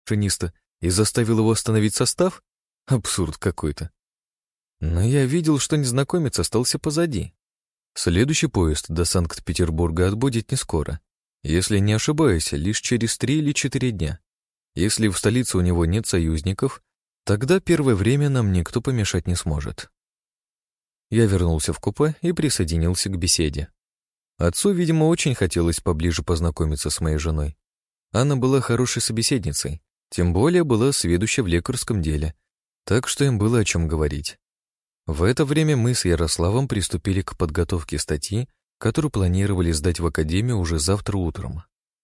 машиниста и заставил его остановить состав? Абсурд какой-то. Но я видел, что незнакомец остался позади. Следующий поезд до Санкт-Петербурга отбудет не скоро. Если не ошибаюсь, лишь через 3 или 4 дня. Если в столице у него нет союзников, тогда первое время нам никто помешать не сможет. Я вернулся в купе и присоединился к беседе. Отцу, видимо, очень хотелось поближе познакомиться с моей женой. Анна была хорошей собеседницей, тем более была сведуща в лекарском деле, так что им было о чем говорить. В это время мы с Ярославом приступили к подготовке статьи, которую планировали сдать в академию уже завтра утром.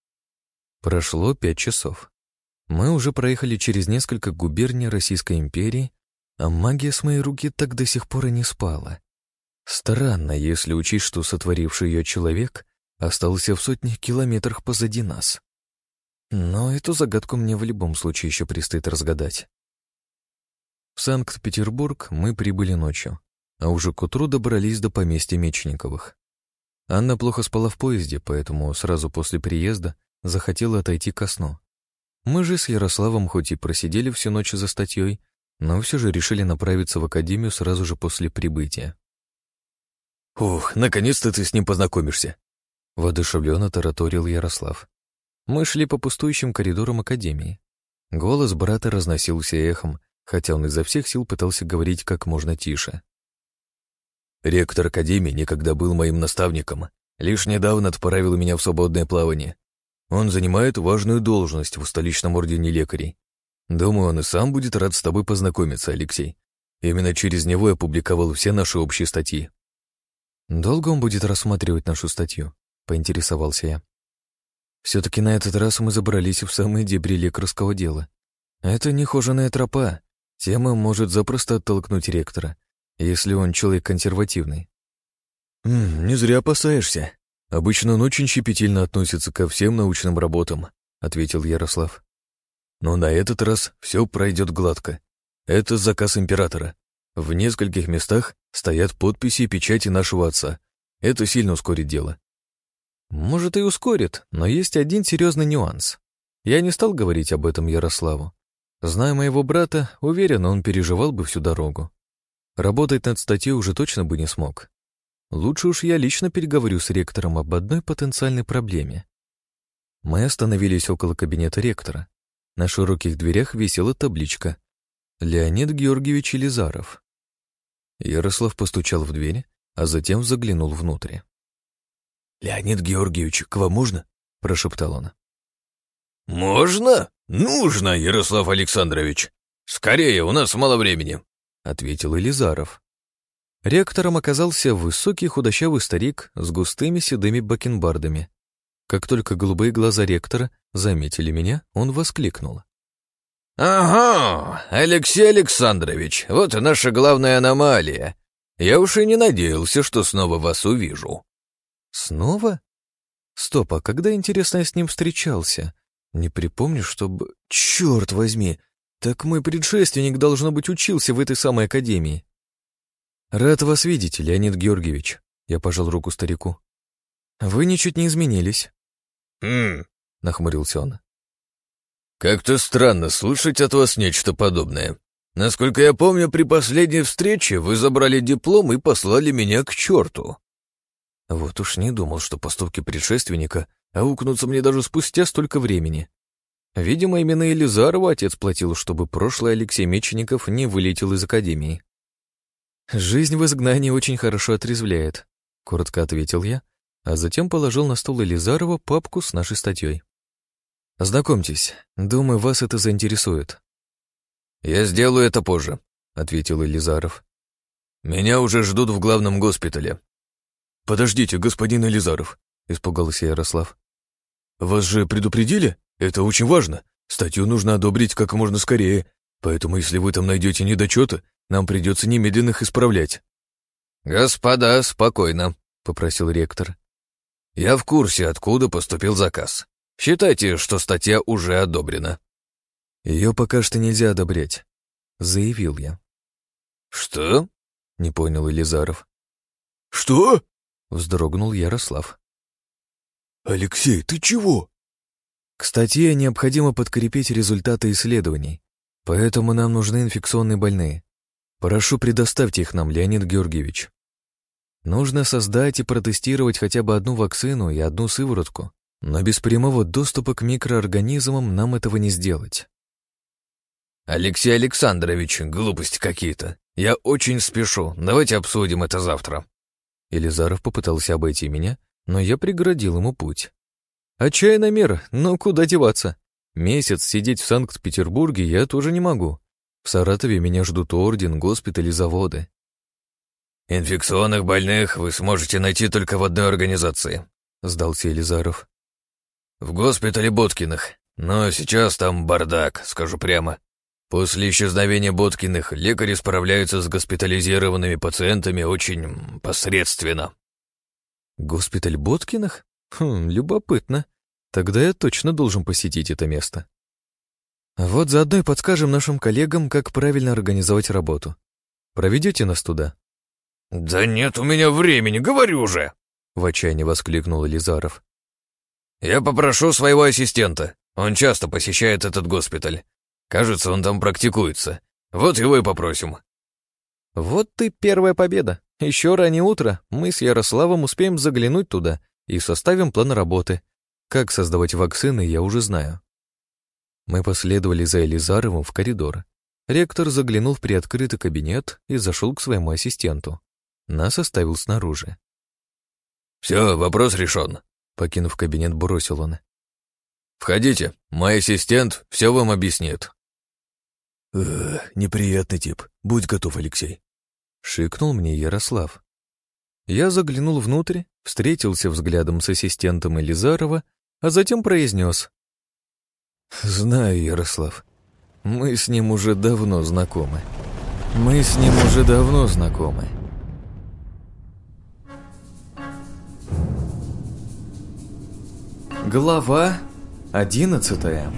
Прошло 5 часов. Мы уже проехали через несколько губерний Российской империи, а магия с моей руки так до сих пор и не спала. Странно, если учесть, что сотворивший ее человек остался в сотнях километрах позади нас. Но эту загадку мне в любом случае еще предстоит разгадать. В Санкт-Петербург мы прибыли ночью, а уже к утру добрались до поместья Мечниковых. Анна плохо спала в поезде, поэтому сразу после приезда захотела отойти ко сну. Мы же с Ярославом хоть и просидели всю ночь за статьей, но все же решили направиться в академию сразу же после прибытия. «Ух, наконец-то ты с ним познакомишься!» Воодушевленно тараторил Ярослав. Мы шли по пустующим коридорам академии. Голос брата разносился эхом, хотя он изо всех сил пытался говорить как можно тише. «Ректор академии никогда был моим наставником, лишь недавно отправил меня в свободное плавание. Он занимает важную должность в столичном ордене лекарей. Думаю, он и сам будет рад с тобой познакомиться, Алексей. Именно через него я публиковал все наши общие статьи». «Долго он будет рассматривать нашу статью?» — поинтересовался я. Все-таки на этот раз мы забрались в самые дебри лекарского дела. Это нехоженая тропа. Тема может запросто оттолкнуть ректора, если он человек консервативный. «Не зря опасаешься. Обычно он очень щепетильно относится ко всем научным работам», — ответил Ярослав. «Но на этот раз все пройдет гладко. Это заказ императора. В нескольких местах стоят подписи и печати нашего отца. Это сильно ускорит дело». Может, и ускорит, но есть один серьезный нюанс. Я не стал говорить об этом Ярославу. Зная моего брата, уверен, он переживал бы всю дорогу. Работать над статьей уже точно бы не смог. Лучше уж я лично переговорю с ректором об одной потенциальной проблеме. Мы остановились около кабинета ректора. На широких дверях висела табличка «Леонид Георгиевич Елизаров». Ярослав постучал в дверь, а затем заглянул внутрь. «Леонид Георгиевич, к вам можно?» — прошептал он. «Можно? Нужно, Ярослав Александрович. Скорее, у нас мало времени», — ответил Елизаров. Ректором оказался высокий худощавый старик с густыми седыми бакенбардами. Как только голубые глаза ректора заметили меня, он воскликнул. «Ага, Алексей Александрович, вот наша главная аномалия. Я уж и не надеялся, что снова вас увижу». «Снова? Стоп, а когда, интересно, я с ним встречался? Не припомню, чтобы... Черт возьми! Так мой предшественник, должно быть, учился в этой самой академии». «Рад вас видеть, Леонид Георгиевич», — я пожал руку старику. «Вы ничуть не изменились». Нахмурился он. «Как-то странно слышать от вас нечто подобное. Насколько я помню, при последней встрече вы забрали диплом и послали меня к черту». Вот уж не думал, что поступки предшественника аукнутся мне даже спустя столько времени. Видимо, именно Елизарову отец платил, чтобы прошлый Алексей Мечников не вылетел из академии. «Жизнь в изгнании очень хорошо отрезвляет», — коротко ответил я, а затем положил на стол Елизарова папку с нашей статьей. «Ознакомьтесь, думаю, вас это заинтересует». «Я сделаю это позже», — ответил Елизаров. «Меня уже ждут в главном госпитале». «Подождите, господин Елизаров», — испугался Ярослав. «Вас же предупредили? Это очень важно. Статью нужно одобрить как можно скорее, поэтому если вы там найдете недочеты, нам придется немедленно их исправлять». «Господа, спокойно», — попросил ректор. «Я в курсе, откуда поступил заказ. Считайте, что статья уже одобрена». «Ее пока что нельзя одобрять», — заявил я. «Что?» — не понял Елизаров. «Что?» — вздрогнул Ярослав. «Алексей, ты чего?» К статье необходимо подкрепить результаты исследований, поэтому нам нужны инфекционные больные. Прошу, предоставьте их нам, Леонид Георгиевич. Нужно создать и протестировать хотя бы одну вакцину и одну сыворотку, но без прямого доступа к микроорганизмам нам этого не сделать. Алексей Александрович, глупости какие-то. Я очень спешу, давайте обсудим это завтра. Елизаров попытался обойти меня, но я преградил ему путь. Отчаянная мера, но куда деваться? Месяц сидеть в Санкт-Петербурге я тоже не могу. В Саратове меня ждут орден, госпиталь и заводы. Инфекционных больных вы сможете найти только в одной организации, сдался Елизаров. В госпитале Боткиных, но сейчас там бардак, скажу прямо. После исчезновения Боткиных лекари справляются с госпитализированными пациентами очень посредственно. Госпиталь Боткиных? Любопытно. Тогда я точно должен посетить это место. Вот заодно и подскажем нашим коллегам, как правильно организовать работу. Проведете нас туда? Да нет у меня времени, говорю же! В отчаянии воскликнул Елизаров. Я попрошу своего ассистента. Он часто посещает этот госпиталь. Кажется, он там практикуется. Вот его и попросим. Вот ты первая победа. Еще раннее утро мы с Ярославом успеем заглянуть туда и составим план работы. Как создавать вакцины, я уже знаю. Мы последовали за Елизаровым в коридор. Ректор заглянул в приоткрытый кабинет и зашел к своему ассистенту. Нас оставил снаружи. «Все, вопрос решен», — покинув кабинет, бросил он. «Входите, мой ассистент все вам объяснит». Неприятный тип. Будь готов, Алексей. Шикнул мне Ярослав. Я заглянул внутрь, встретился взглядом с ассистентом Елизарова, а затем произнес. «Знаю, Ярослав, мы с ним уже давно знакомы. Глава 11.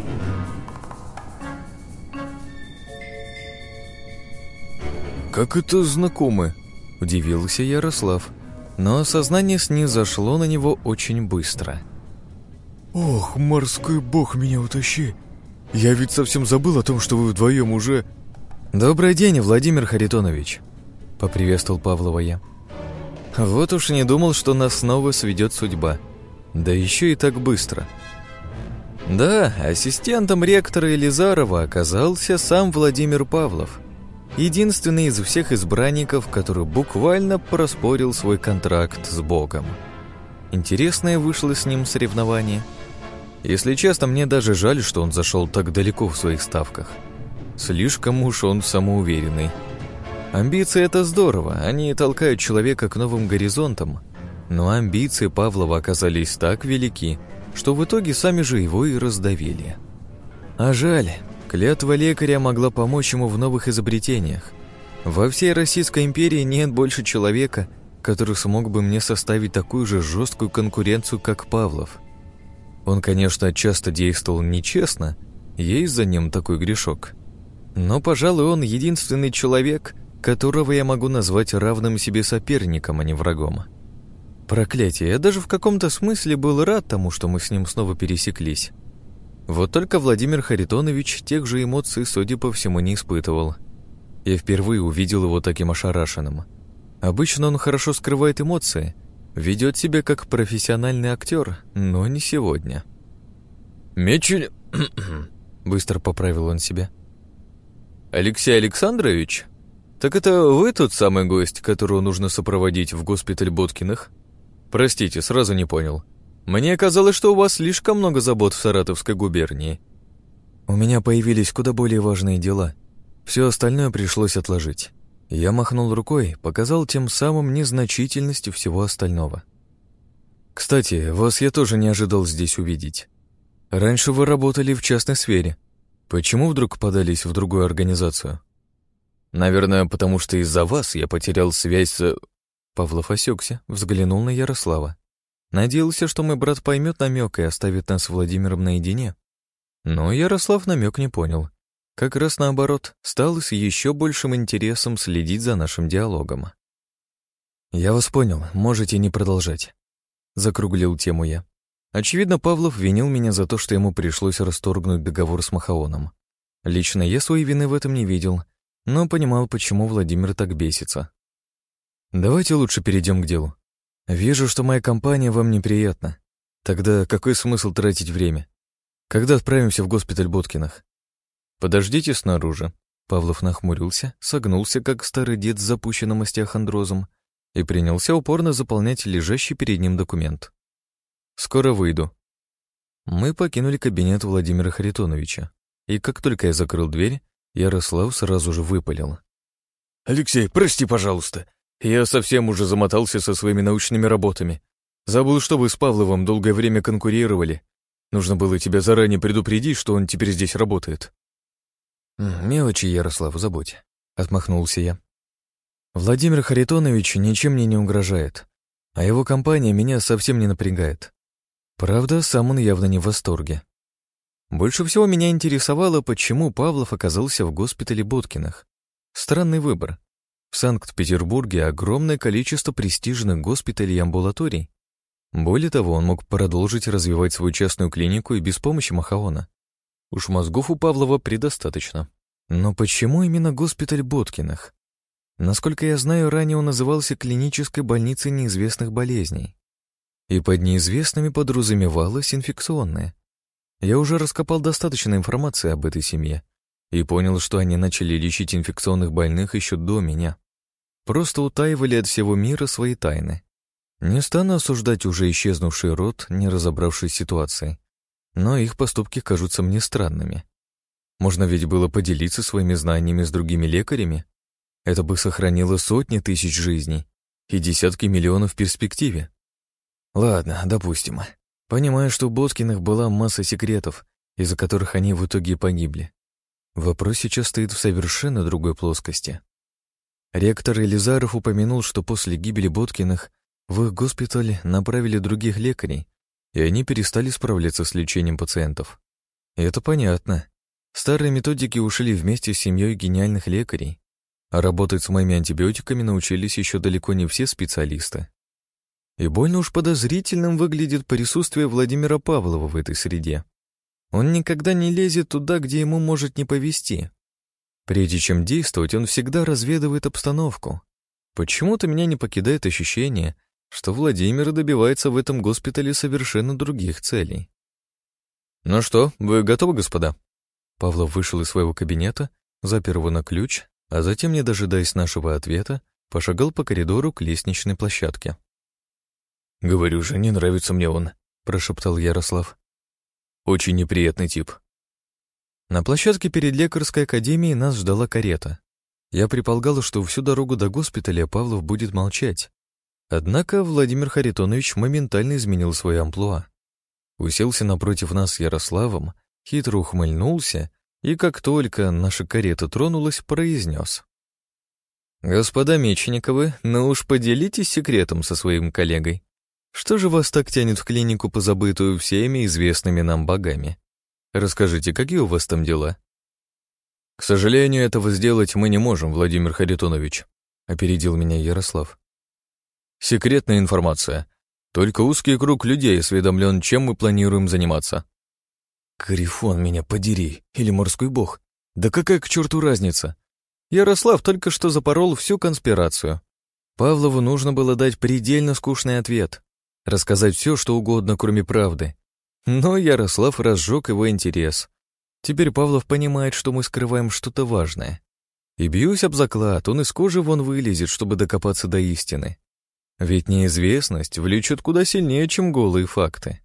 «Как это знакомы?» – удивился Ярослав, но осознание снизошло на него очень быстро. «Ох, морской бог, меня утащи! Я ведь совсем забыл о том, что вы вдвоем уже...» «Добрый день, Владимир Харитонович», – поприветствовал Павлова я. «Вот уж не думал, что нас снова сведет судьба. Да еще и так быстро». Да, ассистентом ректора Елизарова оказался сам Владимир Павлов, единственный из всех избранников, который буквально проспорил свой контракт с Богом. Интересное вышло с ним соревнование. Если честно, мне даже жаль, что он зашел так далеко в своих ставках. Слишком уж он самоуверенный. Амбиции — это здорово, они толкают человека к новым горизонтам. Но амбиции Павлова оказались так велики, что в итоге сами же его и раздавили. А жаль, клятва лекаря могла помочь ему в новых изобретениях. Во всей Российской империи нет больше человека, который смог бы мне составить такую же жесткую конкуренцию, как Павлов. Он, конечно, часто действовал нечестно, есть за ним такой грешок. Но, пожалуй, он единственный человек, которого я могу назвать равным себе соперником, а не врагом. Проклятие, я даже в каком-то смысле был рад тому, что мы с ним снова пересеклись. Вот только Владимир Харитонович тех же эмоций, судя по всему, не испытывал. Я впервые увидел его таким ошарашенным. Обычно он хорошо скрывает эмоции, ведет себя как профессиональный актер, но не сегодня. «Мечель...» Быстро поправил он себя. «Алексей Александрович? Так это вы тот самый гость, которого нужно сопроводить в госпиталь Боткиных? Простите, сразу не понял. Мне казалось, что у вас слишком много забот в Саратовской губернии. У меня появились куда более важные дела. Все остальное пришлось отложить». Я махнул рукой, показал тем самым незначительность всего остального. «Кстати, вас я тоже не ожидал здесь увидеть. Раньше вы работали в частной сфере. Почему вдруг подались в другую организацию?» «Наверное, потому что из-за вас я потерял связь с...» Павлов осекся, взглянул на Ярослава. Надеялся, что мой брат поймет намек и оставит нас с Владимиром наедине. Но Ярослав намек не понял. Как раз наоборот, стал с еще большим интересом следить за нашим диалогом. «Я вас понял, можете не продолжать», — закруглил тему я. Очевидно, Павлов винил меня за то, что ему пришлось расторгнуть договор с Махаоном. Лично я своей вины в этом не видел, но понимал, почему Владимир так бесится. Давайте лучше перейдем к делу. Вижу, что моя компания вам неприятна. Тогда какой смысл тратить время? Когда отправимся в госпиталь Боткиных? Подождите снаружи. Павлов нахмурился, согнулся, как старый дед с запущенным остеохондрозом, и принялся упорно заполнять лежащий перед ним документ. «Скоро выйду». Мы покинули кабинет Владимира Харитоновича, и как только я закрыл дверь, Ярослав сразу же выпалил. «Алексей, прости, пожалуйста. Я совсем уже замотался со своими научными работами. Забыл, что вы с Павловым долгое время конкурировали. Нужно было тебя заранее предупредить, что он теперь здесь работает». «Мелочи, Ярослав, забудь», — отмахнулся я. «Владимир Харитонович ничем мне не угрожает, а его компания меня совсем не напрягает. Правда, сам он явно не в восторге. Больше всего меня интересовало, почему Павлов оказался в госпитале Боткиных. Странный выбор. В Санкт-Петербурге огромное количество престижных госпиталей и амбулаторий. Более того, он мог продолжить развивать свою частную клинику и без помощи Махаона. Уж мозгов у Павлова предостаточно. Но почему именно госпиталь Боткиных? Насколько я знаю, ранее он назывался клинической больницей неизвестных болезней. И под неизвестными подразумевалось инфекционное. Я уже раскопал достаточно информации об этой семье и понял, что они начали лечить инфекционных больных еще до меня. Просто утаивали от всего мира свои тайны. Не стану осуждать уже исчезнувший род, не разобравшись с ситуацией, но их поступки кажутся мне странными. Можно ведь было поделиться своими знаниями с другими лекарями. Это бы сохранило сотни тысяч жизней и десятки миллионов в перспективе. Ладно, допустим. Понимаю, что у Боткиных была масса секретов, из-за которых они в итоге погибли. Вопрос сейчас стоит в совершенно другой плоскости. Ректор Елизаров упомянул, что после гибели Боткиных в их госпиталь направили других лекарей, и они перестали справляться с лечением пациентов. И это понятно. Старые методики ушли вместе с семьей гениальных лекарей, а работать с моими антибиотиками научились еще далеко не все специалисты. И больно уж подозрительным выглядит присутствие Владимира Павлова в этой среде. Он никогда не лезет туда, где ему может не повезти. Прежде чем действовать, он всегда разведывает обстановку. Почему-то меня не покидает ощущение, что Владимир добивается в этом госпитале совершенно других целей. «Ну что, вы готовы, господа?» Павлов вышел из своего кабинета, запер его на ключ, а затем, не дожидаясь нашего ответа, пошагал по коридору к лестничной площадке. «Говорю же, не нравится мне он», — прошептал Ярослав. «Очень неприятный тип». На площадке перед лекарской академией нас ждала карета. Я предполагал, что всю дорогу до госпиталя Павлов будет молчать. Однако Владимир Харитонович моментально изменил свое амплуа. Уселся напротив нас с Ярославом, хитро ухмыльнулся и, как только наша карета тронулась, произнес: «Господа Мечниковы, ну уж поделитесь секретом со своим коллегой. Что же вас так тянет в клинику, позабытую всеми известными нам богами? Расскажите, какие у вас там дела?» «К сожалению, этого сделать мы не можем, Владимир Харитонович», — опередил меня Ярослав. «Секретная информация. Только узкий круг людей осведомлен, чем мы планируем заниматься». «Грифон меня подери, или морской бог. Да какая к черту разница?» Ярослав только что запорол всю конспирацию. Павлову нужно было дать предельно скучный ответ, рассказать все, что угодно, кроме правды. Но Ярослав разжег его интерес. Теперь Павлов понимает, что мы скрываем что-то важное. И бьюсь об заклад, он из кожи вон вылезет, чтобы докопаться до истины. Ведь неизвестность влечет куда сильнее, чем голые факты.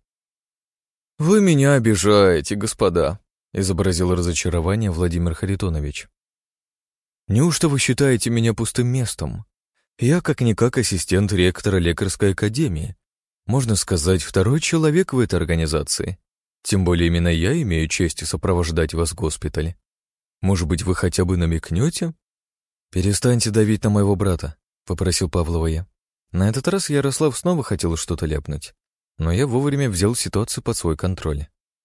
«Вы меня обижаете, господа», — изобразил разочарование Владимир Харитонович. «Неужто вы считаете меня пустым местом? Я как-никак ассистент ректора лекарской академии. Можно сказать, второй человек в этой организации. Тем более именно я имею честь сопровождать вас в госпиталь. Может быть, вы хотя бы намекнете?» «Перестаньте давить на моего брата», — попросил Павлова я. На этот раз Ярослав снова хотел что-то ляпнуть, но я вовремя взял ситуацию под свой контроль.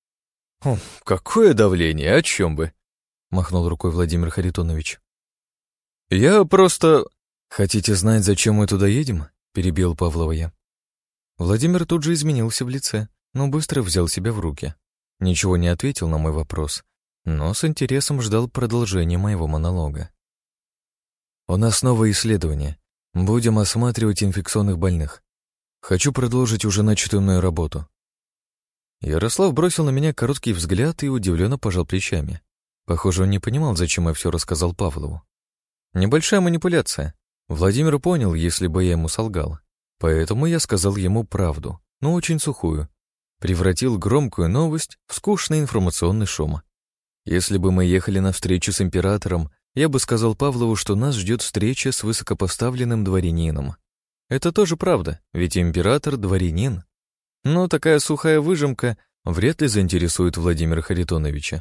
«Какое давление? О чем бы?» — махнул рукой Владимир Харитонович. «Я просто...» «Хотите знать, зачем мы туда едем?» — перебил Павлова я. Владимир тут же изменился в лице, но быстро взял себя в руки. Ничего не ответил на мой вопрос, но с интересом ждал продолжения моего монолога. У нас новое исследование. Будем осматривать инфекционных больных. Хочу продолжить уже начатую мной работу. Ярослав бросил на меня короткий взгляд и удивленно пожал плечами. Похоже, он не понимал, зачем я все рассказал Павлову. Небольшая манипуляция. Владимир понял, если бы я ему солгал. Поэтому я сказал ему правду, но очень сухую. Превратил громкую новость в скучный информационный шум. Если бы мы ехали на встречу с императором, я бы сказал Павлову, что нас ждет встреча с высокопоставленным дворянином. Это тоже правда, ведь император — дворянин. Но такая сухая выжимка вряд ли заинтересует Владимира Харитоновича.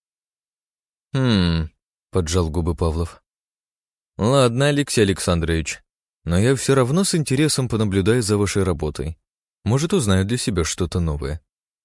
Поджал губы Павлов. «Ладно, Алексей Александрович, но я все равно с интересом понаблюдаю за вашей работой. Может, узнаю для себя что-то новое».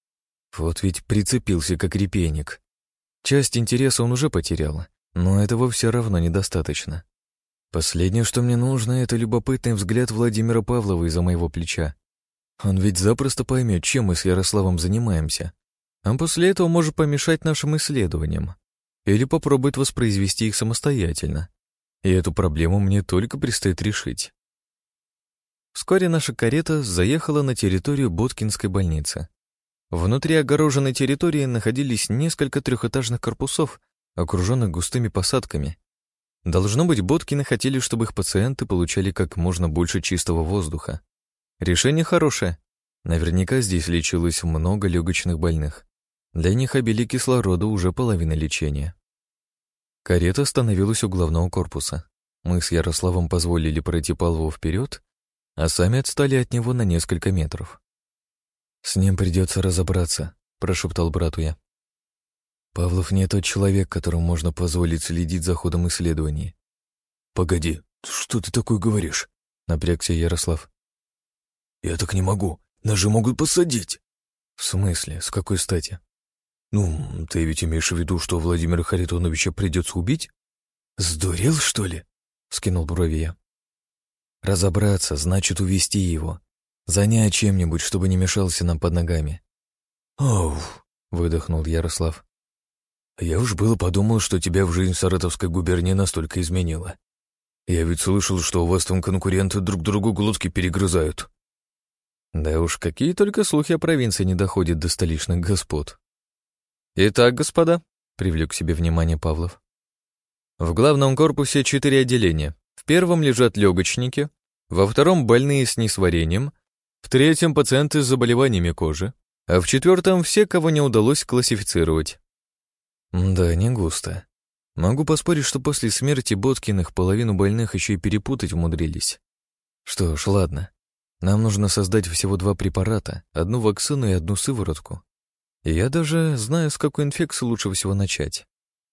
Вот ведь прицепился как репейник. Часть интереса он уже потерял, но этого все равно недостаточно. Последнее, что мне нужно, это любопытный взгляд Владимира Павлова из-за моего плеча. Он ведь запросто поймет, чем мы с Ярославом занимаемся, а после этого может помешать нашим исследованиям или попробует воспроизвести их самостоятельно. И эту проблему мне только предстоит решить. Вскоре наша карета заехала на территорию Боткинской больницы. Внутри огороженной территории находились несколько трехэтажных корпусов, окруженных густыми посадками. Должно быть, Боткины хотели, чтобы их пациенты получали как можно больше чистого воздуха. Решение хорошее. Наверняка здесь лечилось много легочных больных. Для них обилие кислорода уже половина лечения. Карета остановилась у главного корпуса. Мы с Ярославом позволили пройти Павлову вперед, а сами отстали от него на несколько метров. «С ним придется разобраться», — прошептал брату я. «Павлов не тот человек, которому можно позволить следить за ходом исследований». «Погоди, что ты такое говоришь?» — напрягся Ярослав. «Я так не могу, нас же могут посадить». «В смысле? С какой стати?» «Ну, ты ведь имеешь в виду, что Владимира Харитоновича придется убить?» «Сдурел, что ли?» — скинул брови я. «Разобраться значит увести его. Занять чем-нибудь, чтобы не мешался нам под ногами». «Оу», — выдохнул Ярослав. «Я уж было подумал, что тебя в жизнь Саратовской губернии настолько изменило. Я ведь слышал, что у вас там конкуренты друг другу глотки перегрызают». Да уж, какие только слухи о провинции не доходят до столичных господ. «Итак, господа», — привлек к себе внимание Павлов. «В главном корпусе 4 отделения. В первом лежат легочники, во втором — больные с несварением, в третьем — пациенты с заболеваниями кожи, а в четвертом — все, кого не удалось классифицировать». Да, не густо. Могу поспорить, что после смерти Боткиных половину больных еще и перепутать умудрились. Что ж, ладно. Нам нужно создать всего 2 препарата, одну вакцину и одну сыворотку. И я даже знаю, с какой инфекции лучше всего начать.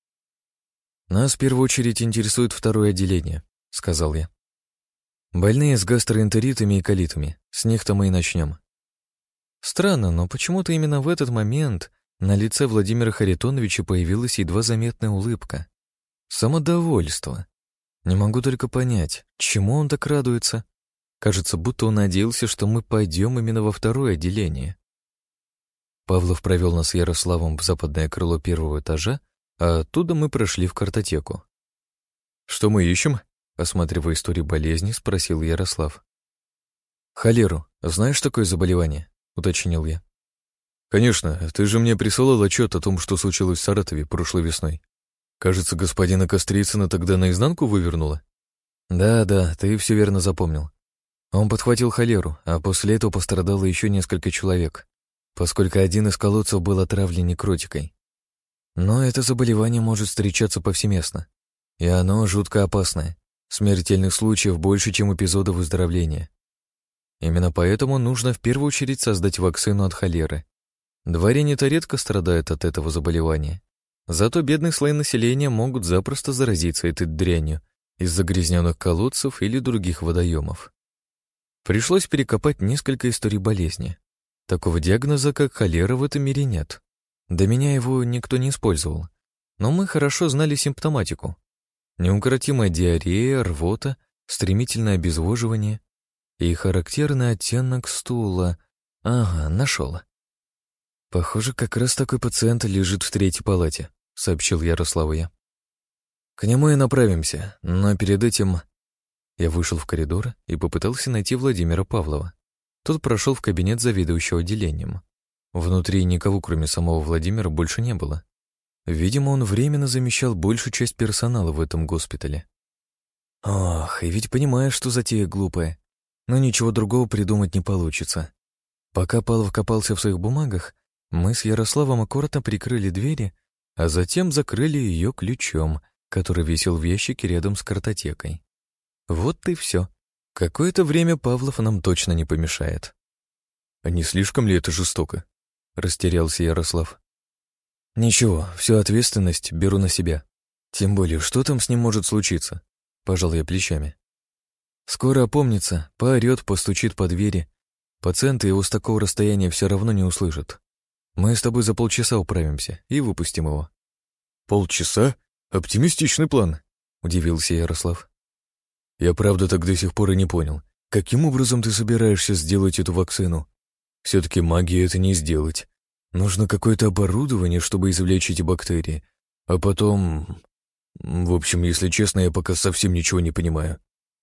«Нас в первую очередь интересует 2-е отделение», — сказал я. «Больные с гастроэнтеритами и колитами. С них-то мы и начнем». Странно, но почему-то именно в этот момент на лице Владимира Харитоновича появилась едва заметная улыбка. Самодовольство. Не могу только понять, чему он так радуется. Кажется, будто он надеялся, что мы пойдем именно во 2-е отделение. Павлов провел нас с Ярославом в западное крыло 1-го этажа, а оттуда мы прошли в картотеку. «Что мы ищем?» — осматривая историю болезни, спросил Ярослав. «Холеру. Знаешь такое заболевание?» — уточнил я. «Конечно. Ты же мне присылал отчет о том, что случилось в Саратове прошлой весной. Кажется, господина Кострицына тогда наизнанку вывернуло?» «Да, ты все верно запомнил. Он подхватил холеру, а после этого пострадало еще несколько человек, поскольку один из колодцев был отравлен некротикой. Но это заболевание может встречаться повсеместно, и оно жутко опасное. Смертельных случаев больше, чем эпизодов выздоровления. Именно поэтому нужно в первую очередь создать вакцину от холеры. Дворяне-то редко страдают от этого заболевания. Зато бедные слои населения могут запросто заразиться этой дрянью из загрязненных колодцев или других водоемов. Пришлось перекопать несколько историй болезни. Такого диагноза, как холера, в этом мире нет. До меня его никто не использовал. Но мы хорошо знали симптоматику. Неукротимая диарея, рвота, стремительное обезвоживание и характерный оттенок стула. Ага, нашел. «Похоже, как раз такой пациент лежит в третьей палате», — сообщил Ярославу я. «К нему и направимся, но перед этим...» Я вышел в коридор и попытался найти Владимира Павлова. Тот прошел в кабинет заведующего отделением. Внутри никого, кроме самого Владимира, больше не было. Видимо, он временно замещал большую часть персонала в этом госпитале. Ох, и ведь понимаю, что затея глупая, но ничего другого придумать не получится. Пока Павлов копался в своих бумагах, мы с Ярославом аккуратно прикрыли двери, а затем закрыли ее ключом, который висел в ящике рядом с картотекой. Вот и все. Какое-то время Павлов нам точно не помешает. «А не слишком ли это жестоко?» — растерялся Ярослав. «Ничего, всю ответственность беру на себя. Тем более, что там с ним может случиться?» — пожал я плечами. «Скоро опомнится, поорет, постучит по двери. Пациенты его с такого расстояния все равно не услышат. Мы с тобой за полчаса управимся и выпустим его». «Полчаса? Оптимистичный план», — удивился Ярослав. «Я правда так до сих пор и не понял, каким образом ты собираешься сделать эту вакцину? Все-таки магией это не сделать. Нужно какое-то оборудование, чтобы извлечь эти бактерии. А потом... В общем, если честно, я пока совсем ничего не понимаю».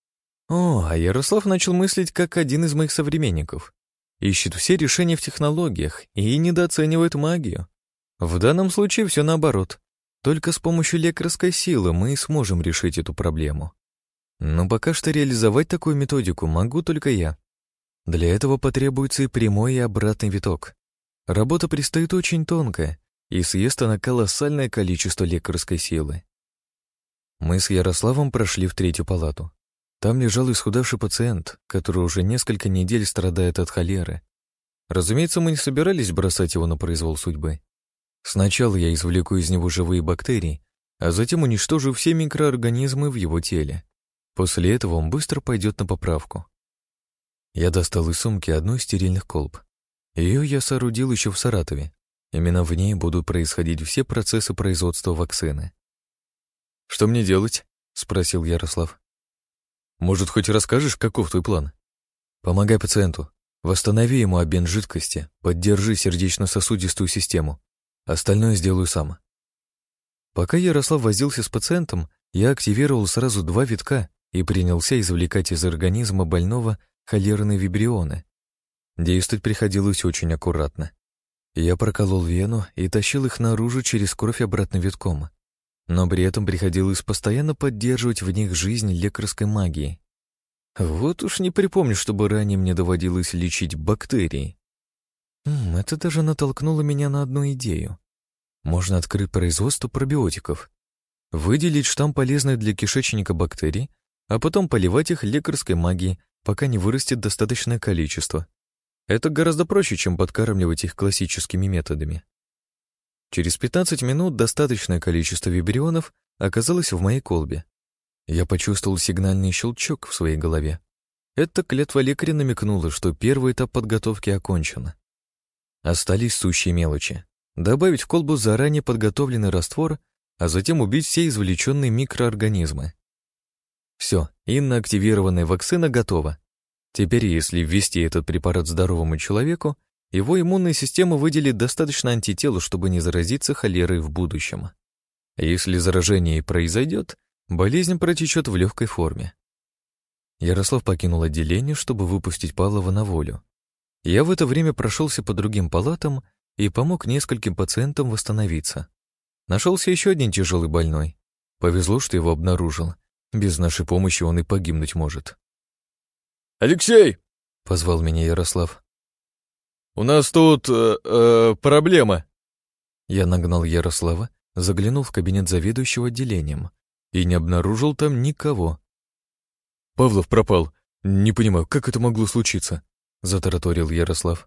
А Ярослав начал мыслить как один из моих современников. Ищет все решения в технологиях и недооценивает магию. В данном случае все наоборот. Только с помощью лекарской силы мы и сможем решить эту проблему. Но пока что реализовать такую методику могу только я. Для этого потребуется и прямой, и обратный виток. Работа предстоит очень тонкая, и съест она колоссальное количество лекарской силы. Мы с Ярославом прошли в третью палату. Там лежал исхудавший пациент, который уже несколько недель страдает от холеры. Разумеется, мы не собирались бросать его на произвол судьбы. Сначала я извлеку из него живые бактерии, а затем уничтожу все микроорганизмы в его теле. После этого он быстро пойдет на поправку. Я достал из сумки одну из стерильных колб. Ее я соорудил еще в Саратове. Именно в ней будут происходить все процессы производства вакцины. «Что мне делать?» — спросил Ярослав. «Может, хоть расскажешь, каков твой план?» «Помогай пациенту. Восстанови ему обмен жидкости, поддержи сердечно-сосудистую систему. Остальное сделаю сам». Пока Ярослав возился с пациентом, я активировал сразу 2 витка и принялся извлекать из организма больного холерные вибрионы. Действовать приходилось очень аккуратно. Я проколол вену и тащил их наружу через кровь обратно витком. Но при этом приходилось постоянно поддерживать в них жизнь лекарской магии. Вот уж не припомню, чтобы ранее мне доводилось лечить бактерии. Это даже натолкнуло меня на одну идею. Можно открыть производство пробиотиков. Выделить штамм полезных для кишечника бактерий, а потом поливать их лекарской магией, пока не вырастет достаточное количество. Это гораздо проще, чем подкармливать их классическими методами. Через 15 минут достаточное количество вибрионов оказалось в моей колбе. Я почувствовал сигнальный щелчок в своей голове. Эта клятва лекаря намекнула, что первый этап подготовки окончен. Остались сущие мелочи. Добавить в колбу заранее подготовленный раствор, а затем убить все извлеченные микроорганизмы. Все, инактивированная вакцина готова. Теперь, если ввести этот препарат здоровому человеку, его иммунная система выделит достаточно антител, чтобы не заразиться холерой в будущем. Если заражение и произойдет, болезнь протечет в легкой форме. Ярослав покинул отделение, чтобы выпустить Павлова на волю. Я в это время прошелся по другим палатам и помог нескольким пациентам восстановиться. Нашелся еще один тяжелый больной. Повезло, что его обнаружил. Без нашей помощи он и погибнуть может. «Алексей!» — позвал меня Ярослав. «У нас тут... проблема». Я нагнал Ярослава, заглянул в кабинет заведующего отделением и не обнаружил там никого. «Павлов пропал. Не понимаю, как это могло случиться?» — затараторил Ярослав.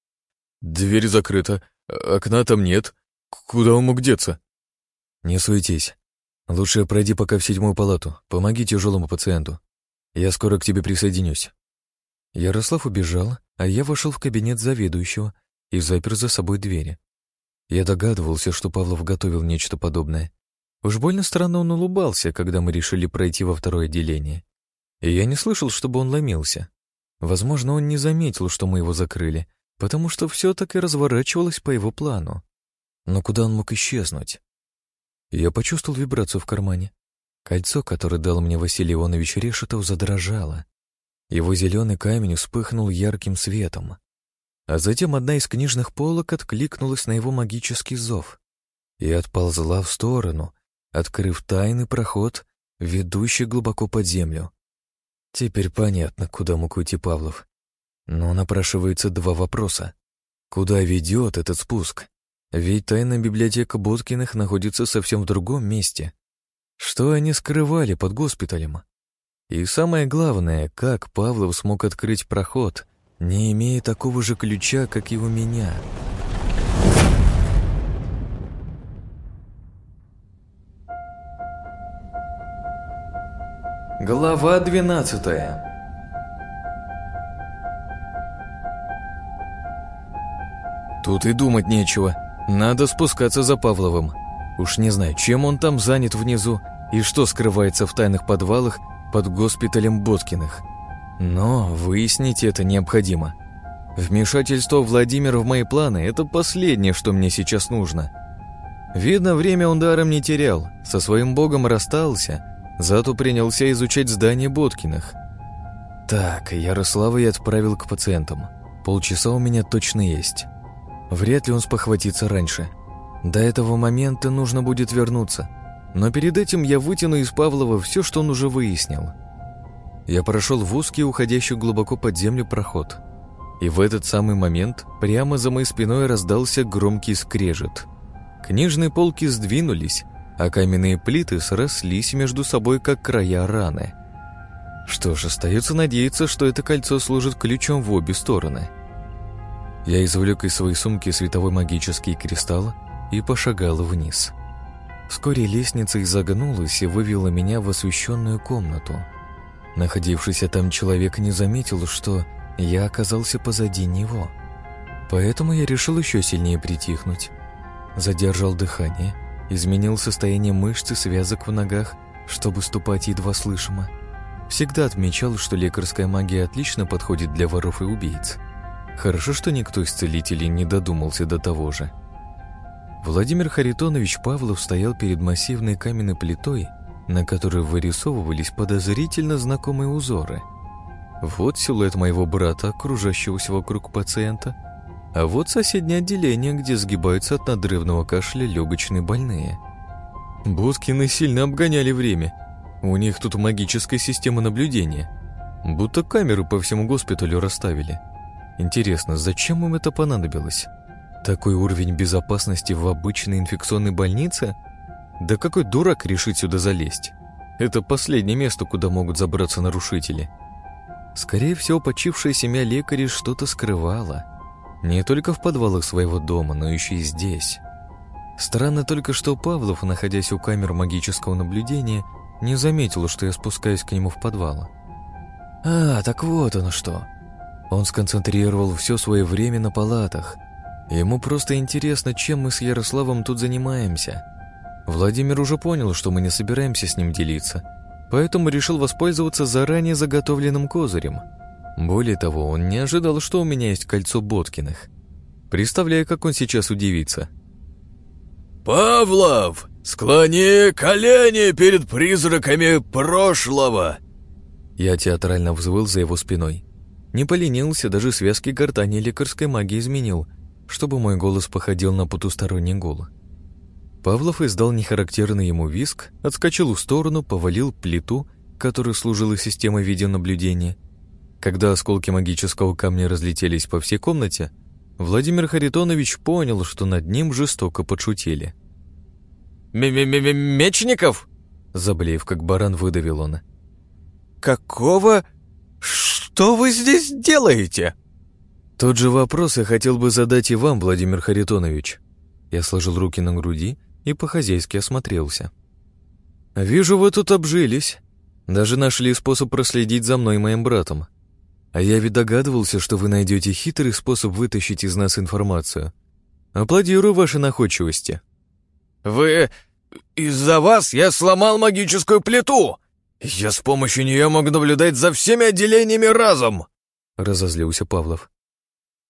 «Дверь закрыта, окна там нет. Куда он мог деться?» «Не суетись. Лучше пройди пока в 7-ю палату, помоги тяжелому пациенту. Я скоро к тебе присоединюсь». Ярослав убежал, а я вошел в кабинет заведующего и запер за собой двери. Я догадывался, что Павлов готовил нечто подобное. Уж больно странно он улыбался, когда мы решили пройти во 2-е отделение. И я не слышал, чтобы он ломился. Возможно, он не заметил, что мы его закрыли, потому что все так и разворачивалось по его плану. Но куда он мог исчезнуть? Я почувствовал вибрацию в кармане. Кольцо, которое дал мне Василий Иванович Решетов, задрожало. Его зеленый камень вспыхнул ярким светом. А затем одна из книжных полок откликнулась на его магический зов и отползла в сторону, открыв тайный проход, ведущий глубоко под землю. Теперь понятно, куда мог уйти Павлов. Но напрашивается два вопроса. Куда ведет этот спуск? Ведь тайная библиотека Боткиных находится совсем в другом месте. Что они скрывали под госпиталем? И самое главное, как Павлов смог открыть проход, не имея такого же ключа, как и у меня? Глава 12. Тут и думать нечего. Надо спускаться за Павловым. Уж не знаю, чем он там занят внизу и что скрывается в тайных подвалах под госпиталем Боткиных. Но выяснить это необходимо. Вмешательство Владимира в мои планы – это последнее, что мне сейчас нужно. Видно, время он даром не терял, со своим богом расстался, зато принялся изучать здание Боткиных. Так, Ярослава я отправил к пациентам. Полчаса у меня точно есть. Вряд ли он спохватится раньше. До этого момента нужно будет вернуться. Но перед этим я вытяну из Павлова все, что он уже выяснил. Я прошел в узкий, уходящий глубоко под землю проход. И в этот самый момент прямо за моей спиной раздался громкий скрежет. Книжные полки сдвинулись, а каменные плиты срослись между собой, как края раны. Что ж, остается надеяться, что это кольцо служит ключом в обе стороны. Я извлек из своей сумки световой магический кристалл и пошагал вниз. Вскоре лестница изогнулась и вывела меня в освещенную комнату. Находившийся там человек не заметил, что я оказался позади него. Поэтому я решил еще сильнее притихнуть. Задержал дыхание, изменил состояние мышц и связок в ногах, чтобы ступать едва слышимо. Всегда отмечал, что лекарская магия отлично подходит для воров и убийц. Хорошо, что никто из целителей не додумался до того же. Владимир Харитонович Павлов стоял перед массивной каменной плитой, на которой вырисовывались подозрительно знакомые узоры. Вот силуэт моего брата, окружающегося вокруг пациента, а вот соседнее отделение, где сгибаются от надрывного кашля легочные больные. Боткины сильно обгоняли время. У них тут магическая система наблюдения. Будто камеры по всему госпиталю расставили. Интересно, зачем им это понадобилось? Такой уровень безопасности в обычной инфекционной больнице? Да какой дурак решит сюда залезть? Это последнее место, куда могут забраться нарушители. Скорее всего, почившая семья лекарей что-то скрывала. Не только в подвалах своего дома, но еще и здесь. Странно только, что Павлов, находясь у камер магического наблюдения, не заметил, что я спускаюсь к нему в подвал. А, так вот оно что. Он сконцентрировал все свое время на палатах. Ему просто интересно, чем мы с Ярославом тут занимаемся. Владимир уже понял, что мы не собираемся с ним делиться, поэтому решил воспользоваться заранее заготовленным козырем. Более того, он не ожидал, что у меня есть кольцо Боткиных. Представляю, как он сейчас удивится. «Павлов, склони колени перед призраками прошлого!» Я театрально взвыл за его спиной. Не поленился, даже связки гортани лекарской магии изменил, чтобы мой голос походил на потусторонний гул. Павлов издал нехарактерный ему визг, отскочил в сторону, повалил плиту, которая служила системой видеонаблюдения. Когда осколки магического камня разлетелись по всей комнате, Владимир Харитонович понял, что над ним жестоко подшутили. «Мечников?» Заблеев, как баран, выдавил он. «Какого? Что вы здесь делаете?» Тот же вопрос я хотел бы задать и вам, Владимир Харитонович. Я сложил руки на груди и по-хозяйски осмотрелся. Вижу, вы тут обжились. Даже нашли способ проследить за мной и моим братом. А я ведь догадывался, что вы найдете хитрый способ вытащить из нас информацию. Аплодирую вашей находчивости. «Вы... Из-за вас я сломал магическую плиту! Я с помощью нее мог наблюдать за всеми отделениями разом!» Разозлился Павлов.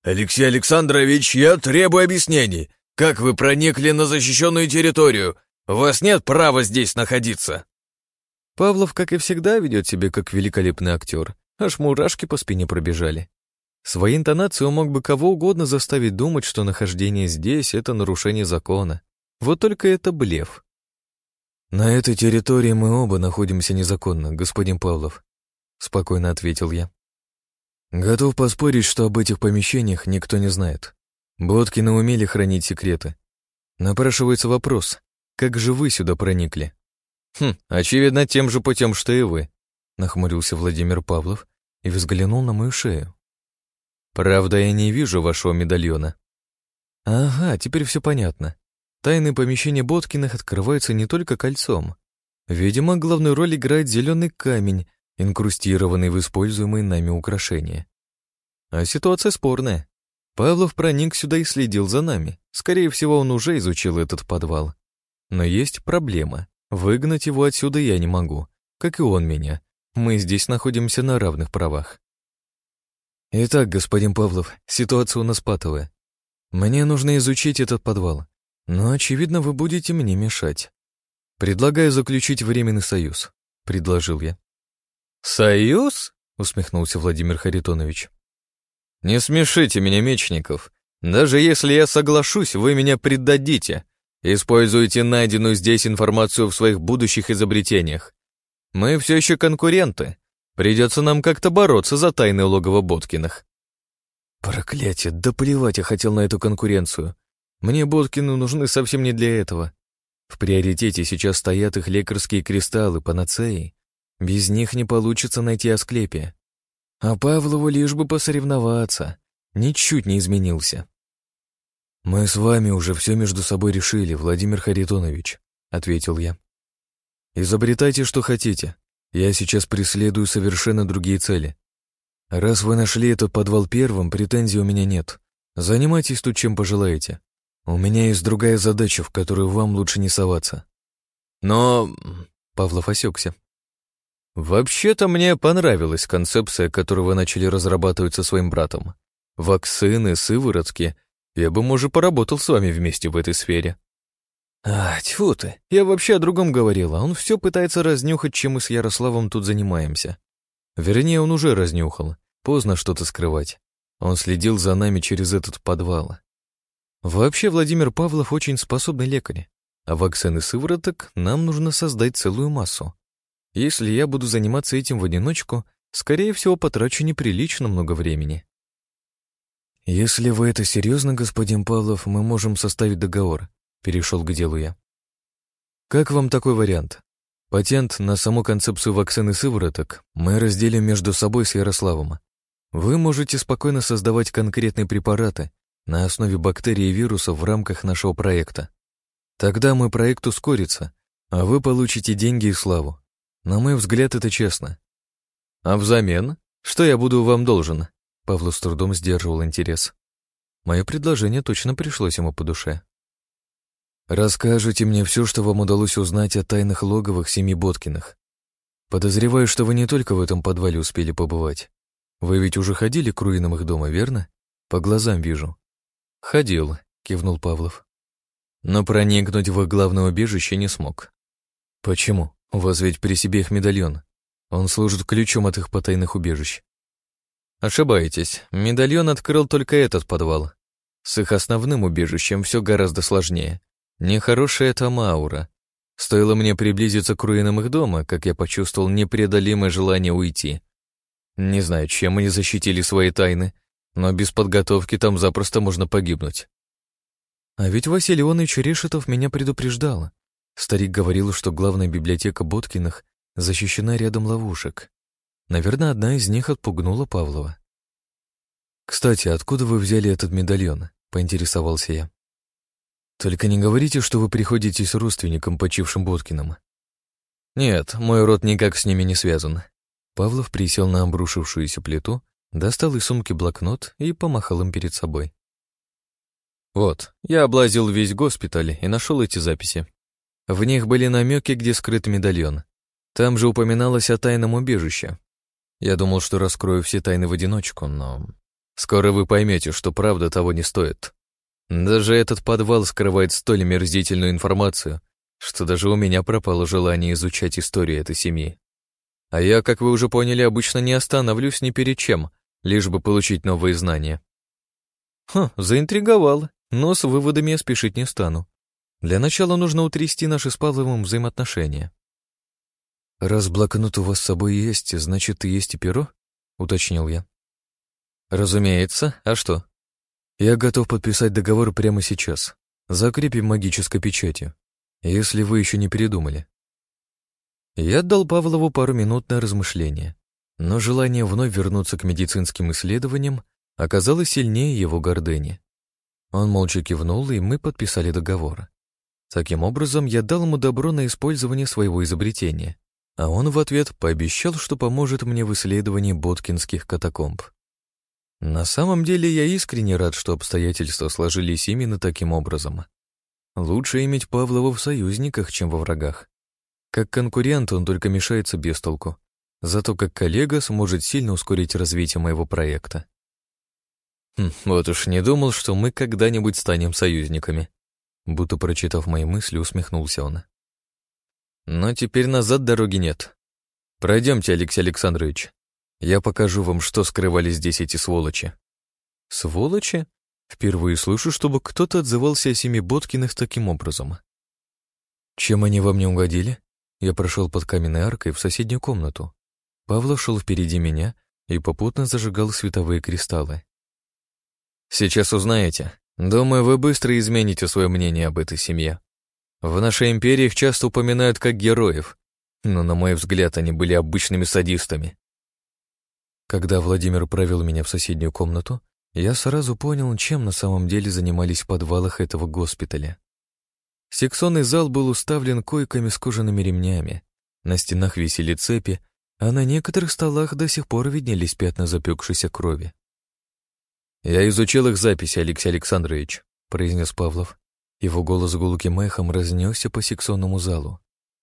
«Алексей Александрович, я требую объяснений. Как вы проникли на защищенную территорию? У вас нет права здесь находиться». Павлов, как и всегда, ведет себя как великолепный актер. Аж мурашки по спине пробежали. Своей интонацией он мог бы кого угодно заставить думать, что нахождение здесь — это нарушение закона. Вот только это блеф. «На этой территории мы оба находимся незаконно, господин Павлов», — спокойно ответил я. «Готов поспорить, что об этих помещениях никто не знает. Боткины умели хранить секреты. Напрашивается вопрос, как же вы сюда проникли?» Очевидно, тем же путем, что и вы», — нахмурился Владимир Павлов и взглянул на мою шею. «Правда, я не вижу вашего медальона». «Ага, теперь все понятно. Тайные помещения Боткиных открываются не только кольцом. Видимо, главную роль играет зеленый камень, инкрустированный в используемые нами украшения. А ситуация спорная. Павлов проник сюда и следил за нами. Скорее всего, он уже изучил этот подвал. Но есть проблема. Выгнать его отсюда я не могу, как и он меня. Мы здесь находимся на равных правах. Итак, господин Павлов, ситуация у нас патовая. Мне нужно изучить этот подвал, но, очевидно, вы будете мне мешать. Предлагаю заключить временный союз, предложил я. Союз? Усмехнулся Владимир Харитонович. Не смешите меня, Мечников. Даже если я соглашусь, вы меня предадите. Используйте найденную здесь информацию в своих будущих изобретениях. Мы все еще конкуренты. Придется нам как-то бороться за тайное логово Боткиных. Проклятие, да плевать я хотел на эту конкуренцию. Мне Боткины нужны совсем не для этого. В приоритете сейчас стоят их лекарские кристаллы, панацеи. Без них не получится найти Асклепия. А Павлову лишь бы посоревноваться. Ничуть не изменился. «Мы с вами уже все между собой решили, Владимир Харитонович», — ответил я. «Изобретайте, что хотите. Я сейчас преследую совершенно другие цели. Раз вы нашли этот подвал первым, претензий у меня нет. Занимайтесь тут чем пожелаете. У меня есть другая задача, в которую вам лучше не соваться». «Но...» — Павлов осекся. «Вообще-то мне понравилась концепция, которую вы начали разрабатывать со своим братом. Вакцины, сыворотки. Я бы, может, поработал с вами вместе в этой сфере». Тьфу ты, я вообще о другом говорил, а он все пытается разнюхать, чем мы с Ярославом тут занимаемся. Вернее, он уже разнюхал, поздно что-то скрывать. Он следил за нами через этот подвал. Вообще, Владимир Павлов очень способный лекарь, а вакцины сывороток нам нужно создать целую массу. Если я буду заниматься этим в одиночку, скорее всего, потрачу неприлично много времени. «Если вы это серьезно, господин Павлов, мы можем составить договор», — перешел к делу я. «Как вам такой вариант? Патент на саму концепцию вакцины сывороток мы разделим между собой с Ярославом. Вы можете спокойно создавать конкретные препараты на основе бактерий и вирусов в рамках нашего проекта. Тогда мой проект ускорится, а вы получите деньги и славу. На мой взгляд, это честно. А взамен? Что я буду вам должен?» Павлов с трудом сдерживал интерес. Мое предложение точно пришлось ему по душе. «Расскажите мне все, что вам удалось узнать о тайных логовых семьи Боткиных. Подозреваю, что вы не только в этом подвале успели побывать. Вы ведь уже ходили к руинам их дома, верно? По глазам вижу». «Ходил», — кивнул Павлов. «Но проникнуть в их главное убежище не смог». «Почему? У вас ведь при себе их медальон. Он служит ключом от их потайных убежищ». «Ошибаетесь. Медальон открыл только этот подвал. С их основным убежищем все гораздо сложнее. Нехорошая там аура. Стоило мне приблизиться к руинам их дома, как я почувствовал непреодолимое желание уйти. Не знаю, чем они защитили свои тайны, но без подготовки там запросто можно погибнуть». А ведь Василий Иванович Решетов меня предупреждал. Старик говорил, что главная библиотека Боткиных защищена рядом ловушек. Наверное, одна из них отпугнула Павлова. «Кстати, откуда вы взяли этот медальон?» — поинтересовался я. «Только не говорите, что вы приходитесь родственникам почившим Боткиным». «Нет, мой род никак с ними не связан». Павлов присел на обрушившуюся плиту, достал из сумки блокнот и помахал им перед собой. «Вот, я облазил весь госпиталь и нашел эти записи. В них были намеки, где скрыт медальон. Там же упоминалось о тайном убежище. Я думал, что раскрою все тайны в одиночку, но Скоро вы поймете, что правда того не стоит. Даже этот подвал скрывает столь мерзительную информацию, что даже у меня пропало желание изучать историю этой семьи. А я, как вы уже поняли, обычно не останавливаюсь ни перед чем, лишь бы получить новые знания. Заинтриговало, но с выводами я спешить не стану. Для начала нужно утрясти наши с Павловым взаимоотношения. «Раз блокнот у вас с собой есть, значит, и есть и перо?» — уточнил я. «Разумеется. А что?» «Я готов подписать договор прямо сейчас. Закрепим магической печатью, если вы еще не передумали». Я дал Павлову пару минут на размышление, но желание вновь вернуться к медицинским исследованиям оказалось сильнее его гордыни. Он молча кивнул, и мы подписали договор. Таким образом, я дал ему добро на использование своего изобретения, а он в ответ пообещал, что поможет мне в исследовании боткинских катакомб. На самом деле я искренне рад, что обстоятельства сложились именно таким образом. Лучше иметь Павлова в союзниках, чем во врагах. Как конкурент он только мешается без толку, зато как коллега сможет сильно ускорить развитие моего проекта. Вот уж не думал, что мы когда-нибудь станем союзниками. Будто прочитав мои мысли, усмехнулся он. Но теперь назад дороги нет. Пройдемте, Алексей Александрович. Я покажу вам, что скрывали здесь эти сволочи. Сволочи? Впервые слышу, чтобы кто-то отзывался о семье Боткиных таким образом. Чем они вам не угодили? Я прошел под каменной аркой в соседнюю комнату. Павлов шел впереди меня и попутно зажигал световые кристаллы. Сейчас узнаете. Думаю, вы быстро измените свое мнение об этой семье. В нашей империи их часто упоминают как героев, но, на мой взгляд, они были обычными садистами. Когда Владимир провел меня в соседнюю комнату, я сразу понял, чем на самом деле занимались в подвалах этого госпиталя. Секционный зал был уставлен койками с кожаными ремнями, на стенах висели цепи, а на некоторых столах до сих пор виднелись пятна запекшейся крови. «Я изучил их записи, Алексей Александрович», — произнес Павлов. Его голос гулким эхом разнесся по секционному залу.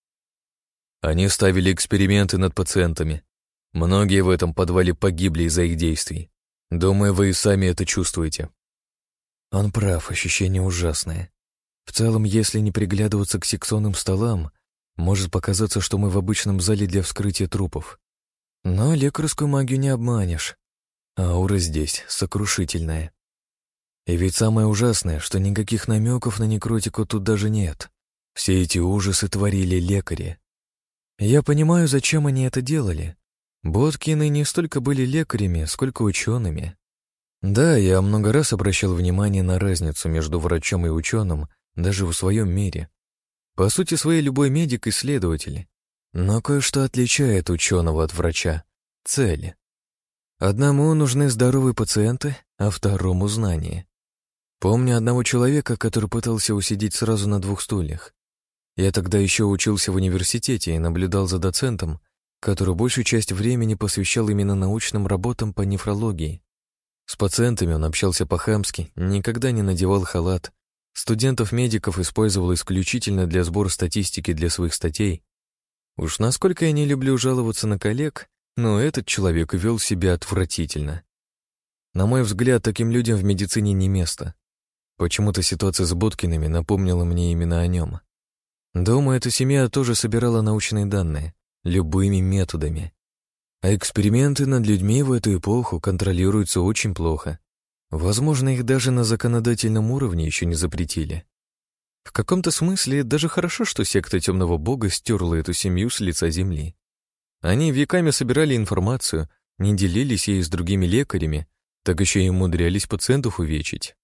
«Они ставили эксперименты над пациентами. Многие в этом подвале погибли из-за их действий. Думаю, вы и сами это чувствуете». Он прав, ощущение ужасное. В целом, если не приглядываться к секционным столам, может показаться, что мы в обычном зале для вскрытия трупов. Но лекарскую магию не обманешь. Аура здесь сокрушительная. И ведь самое ужасное, что никаких намеков на некротику тут даже нет. Все эти ужасы творили лекари. Я понимаю, зачем они это делали. Боткины не столько были лекарями, сколько учеными. Да, я много раз обращал внимание на разницу между врачом и ученым даже в своем мире. По сути своей, любой медик — исследователь. Но кое-что отличает ученого от врача — цели. Одному нужны здоровые пациенты, а второму — знания. Помню одного человека, который пытался усидеть сразу на 2 стульях. Я тогда еще учился в университете и наблюдал за доцентом, который большую часть времени посвящал именно научным работам по нефрологии. С пациентами он общался по-хамски, никогда не надевал халат. Студентов-медиков использовал исключительно для сбора статистики для своих статей. Уж насколько я не люблю жаловаться на коллег, но этот человек вел себя отвратительно. На мой взгляд, таким людям в медицине не место. Почему-то ситуация с Боткиными напомнила мне именно о нем. Думаю, эта семья тоже собирала научные данные, любыми методами. А эксперименты над людьми в эту эпоху контролируются очень плохо. Возможно, их даже на законодательном уровне еще не запретили. В каком-то смысле даже хорошо, что секта Темного Бога стерла эту семью с лица земли. Они веками собирали информацию, не делились ей с другими лекарями, так еще и умудрялись пациентов увечить.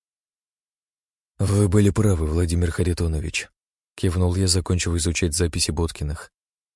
«Вы были правы, Владимир Харитонович», — кивнул я, закончив изучать записи Боткиных.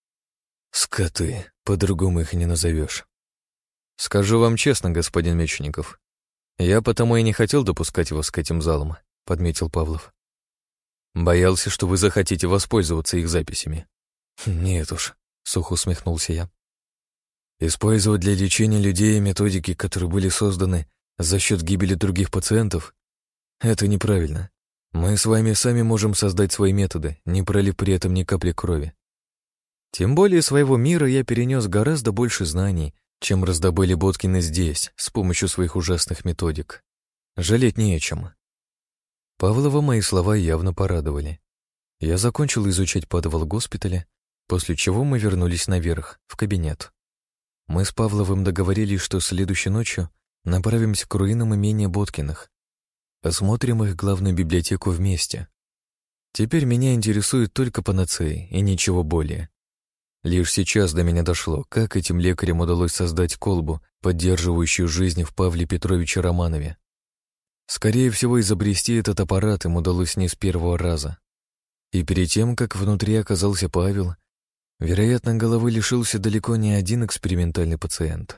«Скоты, по-другому их не назовешь». «Скажу вам честно, господин Мечников, я потому и не хотел допускать вас к этим залам», — подметил Павлов. «Боялся, что вы захотите воспользоваться их записями». «Нет уж», — сухо усмехнулся я. «Использовать для лечения людей методики, которые были созданы за счет гибели других пациентов, это неправильно. Мы с вами сами можем создать свои методы, не пролив при этом ни капли крови. Тем более своего мира я перенес гораздо больше знаний, чем раздобыли Боткины здесь с помощью своих ужасных методик. Жалеть не о чем. Павлова мои слова явно порадовали. Я закончил изучать подвал госпиталя, после чего мы вернулись наверх, в кабинет. Мы с Павловым договорились, что следующей ночью направимся к руинам имения Боткиных. Осмотрим их главную библиотеку вместе. Теперь меня интересует только панацеи и ничего более. Лишь сейчас до меня дошло, как этим лекарям удалось создать колбу, поддерживающую жизнь в Павле Петровиче Романове. Скорее всего, изобрести этот аппарат им удалось не с первого раза. И перед тем, как внутри оказался Павел, вероятно, головы лишился далеко не один экспериментальный пациент.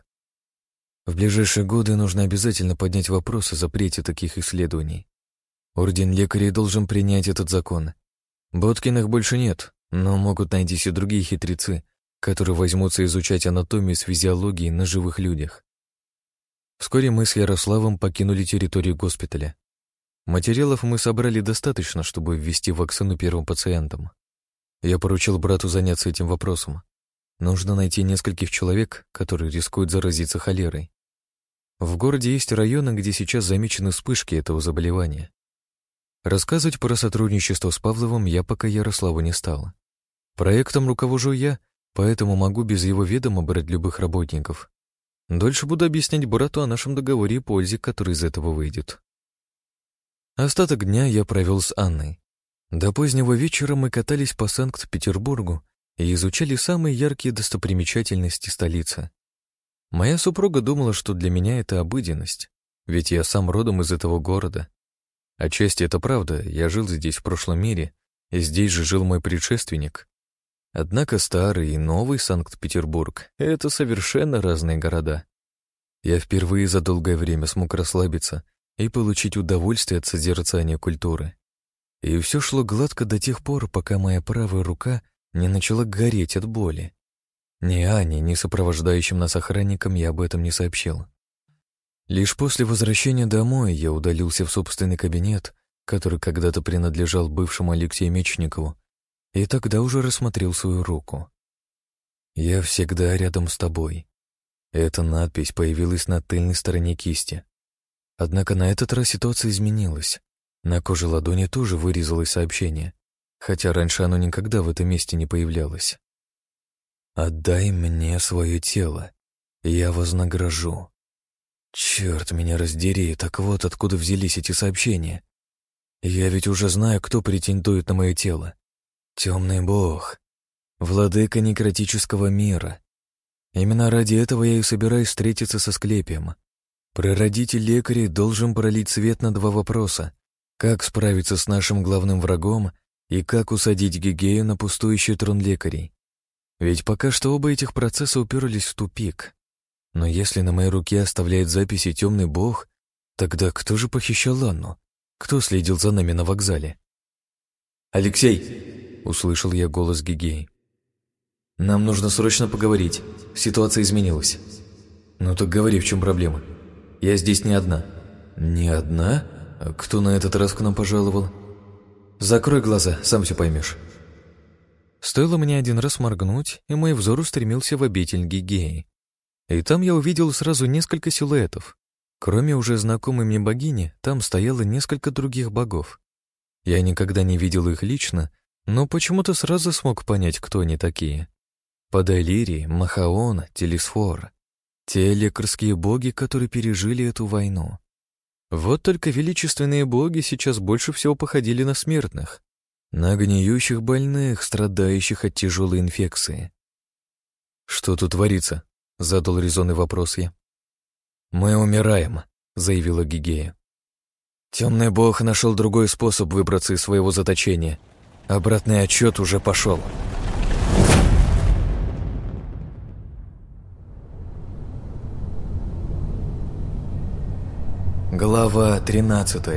В ближайшие годы нужно обязательно поднять вопрос о запрете таких исследований. Орден лекарей должен принять этот закон. Боткиных больше нет, но могут найтись и другие хитрецы, которые возьмутся изучать анатомию с физиологией на живых людях. Вскоре мы с Ярославом покинули территорию госпиталя. Материалов мы собрали достаточно, чтобы ввести вакцину первым пациентам. Я поручил брату заняться этим вопросом. Нужно найти нескольких человек, которые рискуют заразиться холерой. В городе есть районы, где сейчас замечены вспышки этого заболевания. Рассказывать про сотрудничество с Павловым я пока Ярославу не стал. Проектом руковожу я, поэтому могу без его ведома брать любых работников. Дольше буду объяснять брату о нашем договоре и пользе, которая из этого выйдет. Остаток дня я провел с Анной. До позднего вечера мы катались по Санкт-Петербургу и изучали самые яркие достопримечательности столицы. Моя супруга думала, что для меня это обыденность, ведь я сам родом из этого города. Отчасти это правда, я жил здесь в прошлом мире, и здесь же жил мой предшественник. Однако старый и новый Санкт-Петербург — это совершенно разные города. Я впервые за долгое время смог расслабиться и получить удовольствие от созерцания культуры. И все шло гладко до тех пор, пока моя правая рука не начала гореть от боли. Ни Ане, ни сопровождающим нас охранникам я об этом не сообщил. Лишь после возвращения домой я удалился в собственный кабинет, который когда-то принадлежал бывшему Алексею Мечникову, и тогда уже рассмотрел свою руку. «Я всегда рядом с тобой». Эта надпись появилась на тыльной стороне кисти. Однако на этот раз ситуация изменилась. На коже ладони тоже вырезалось сообщение, хотя раньше оно никогда в этом месте не появлялось. «Отдай мне свое тело, я вознагражу». Черт меня раздери, так вот откуда взялись эти сообщения. Я ведь уже знаю, кто претендует на мое тело. Темный бог, владыка некротического мира. Именно ради этого я и собираюсь встретиться со Асклепием. Прародитель лекарей должен пролить свет на два вопроса: как справиться с нашим главным врагом и как усадить Гигею на пустующий трон лекарей. Ведь пока что оба этих процесса уперлись в тупик. Но если на моей руке оставляет записи темный бог, тогда кто же похищал Анну? Кто следил за нами на вокзале? «Алексей!» — услышал я голос Гигеи. «Нам нужно срочно поговорить. Ситуация изменилась». «Ну так говори, в чем проблема? Я здесь не одна». «Не одна? А кто на этот раз к нам пожаловал?» «Закрой глаза, сам все поймешь». Стоило мне один раз моргнуть, и мой взор устремился в обитель Гигеи. И там я увидел сразу несколько силуэтов. Кроме уже знакомой мне богини, там стояло несколько других богов. Я никогда не видел их лично, но почему-то сразу смог понять, кто они такие. Падайлирий, Махаон, Телесфор. Те лекарские боги, которые пережили эту войну. Вот только величественные боги сейчас больше всего походили на смертных, на гниющих больных, страдающих от тяжелой инфекции. «Что тут творится?» — задал резонный вопрос я. «Мы умираем», — заявила Гигея. «Темный бог нашел другой способ выбраться из своего заточения. Обратный отчет уже пошел». Глава 13.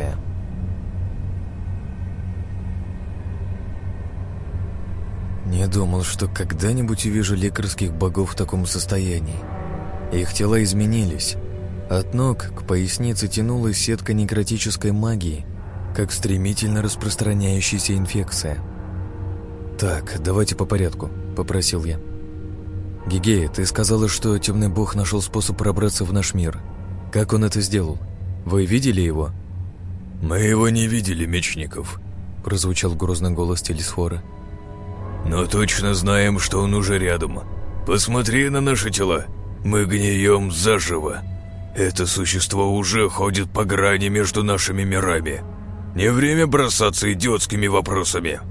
Не думал, что когда-нибудь увижу лекарских богов в таком состоянии. Их тела изменились. От ног к пояснице тянулась сетка некротической магии, как стремительно распространяющаяся инфекция. «Так, давайте по порядку», — попросил я. Гигея, ты сказала, что темный бог нашел способ пробраться в наш мир. Как он это сделал? Вы видели его? Мы его не видели, Мечников, прозвучал грозный голос Телесфора. Но точно знаем, что он уже рядом. Посмотри на наши тела. Мы гнием заживо. Это существо уже ходит по грани между нашими мирами. Не время бросаться идиотскими вопросами.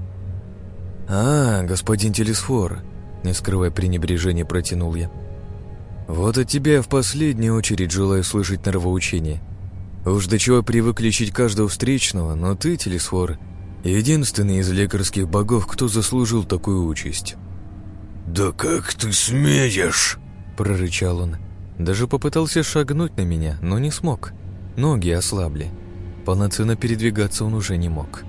Господин Телесфор, не скрывая пренебрежения, протянул я. Вот от тебя я в последнюю очередь желаю слышать нравоучение. Уж до чего привык лечить каждого встречного, но ты, Телесфор, единственный из лекарских богов, кто заслужил такую участь. «Да как ты смеешь?» – прорычал он. Даже попытался шагнуть на меня, но не смог. Ноги ослабли. Полноценно передвигаться он уже не мог.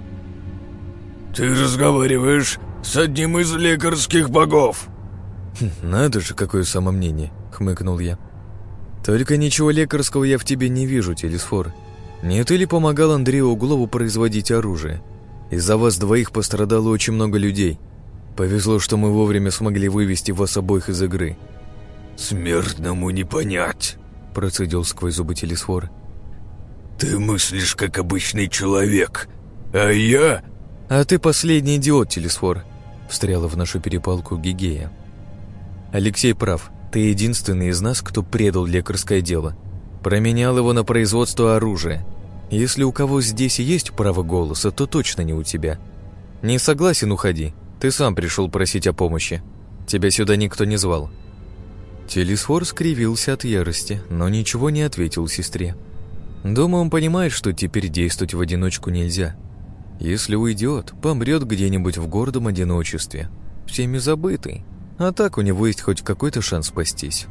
«Ты разговариваешь с одним из лекарских богов!» «Надо же, какое самомнение!» – хмыкнул я. «Только ничего лекарского я в тебе не вижу, Телесфор. Не ты ли помогал Андрею Углову производить оружие? Из-за вас двоих пострадало очень много людей. Повезло, что мы вовремя смогли вывести вас обоих из игры». «Смертному не понять», – процедил сквозь зубы Телесфор. «Ты мыслишь, как обычный человек, а я...» «А ты последний идиот, Телесфор», – встряла в нашу перепалку Гигея. «Алексей прав. Ты единственный из нас, кто предал лекарское дело. Променял его на производство оружия. Если у кого здесь и есть право голоса, то точно не у тебя. Не согласен, уходи. Ты сам пришел просить о помощи. Тебя сюда никто не звал». Телесфор скривился от ярости, но ничего не ответил сестре. Думаю, он понимает, что теперь действовать в одиночку нельзя. Если уйдет, помрет где-нибудь в гордом одиночестве, всеми забытый. А так у него есть хоть какой-то шанс спастись.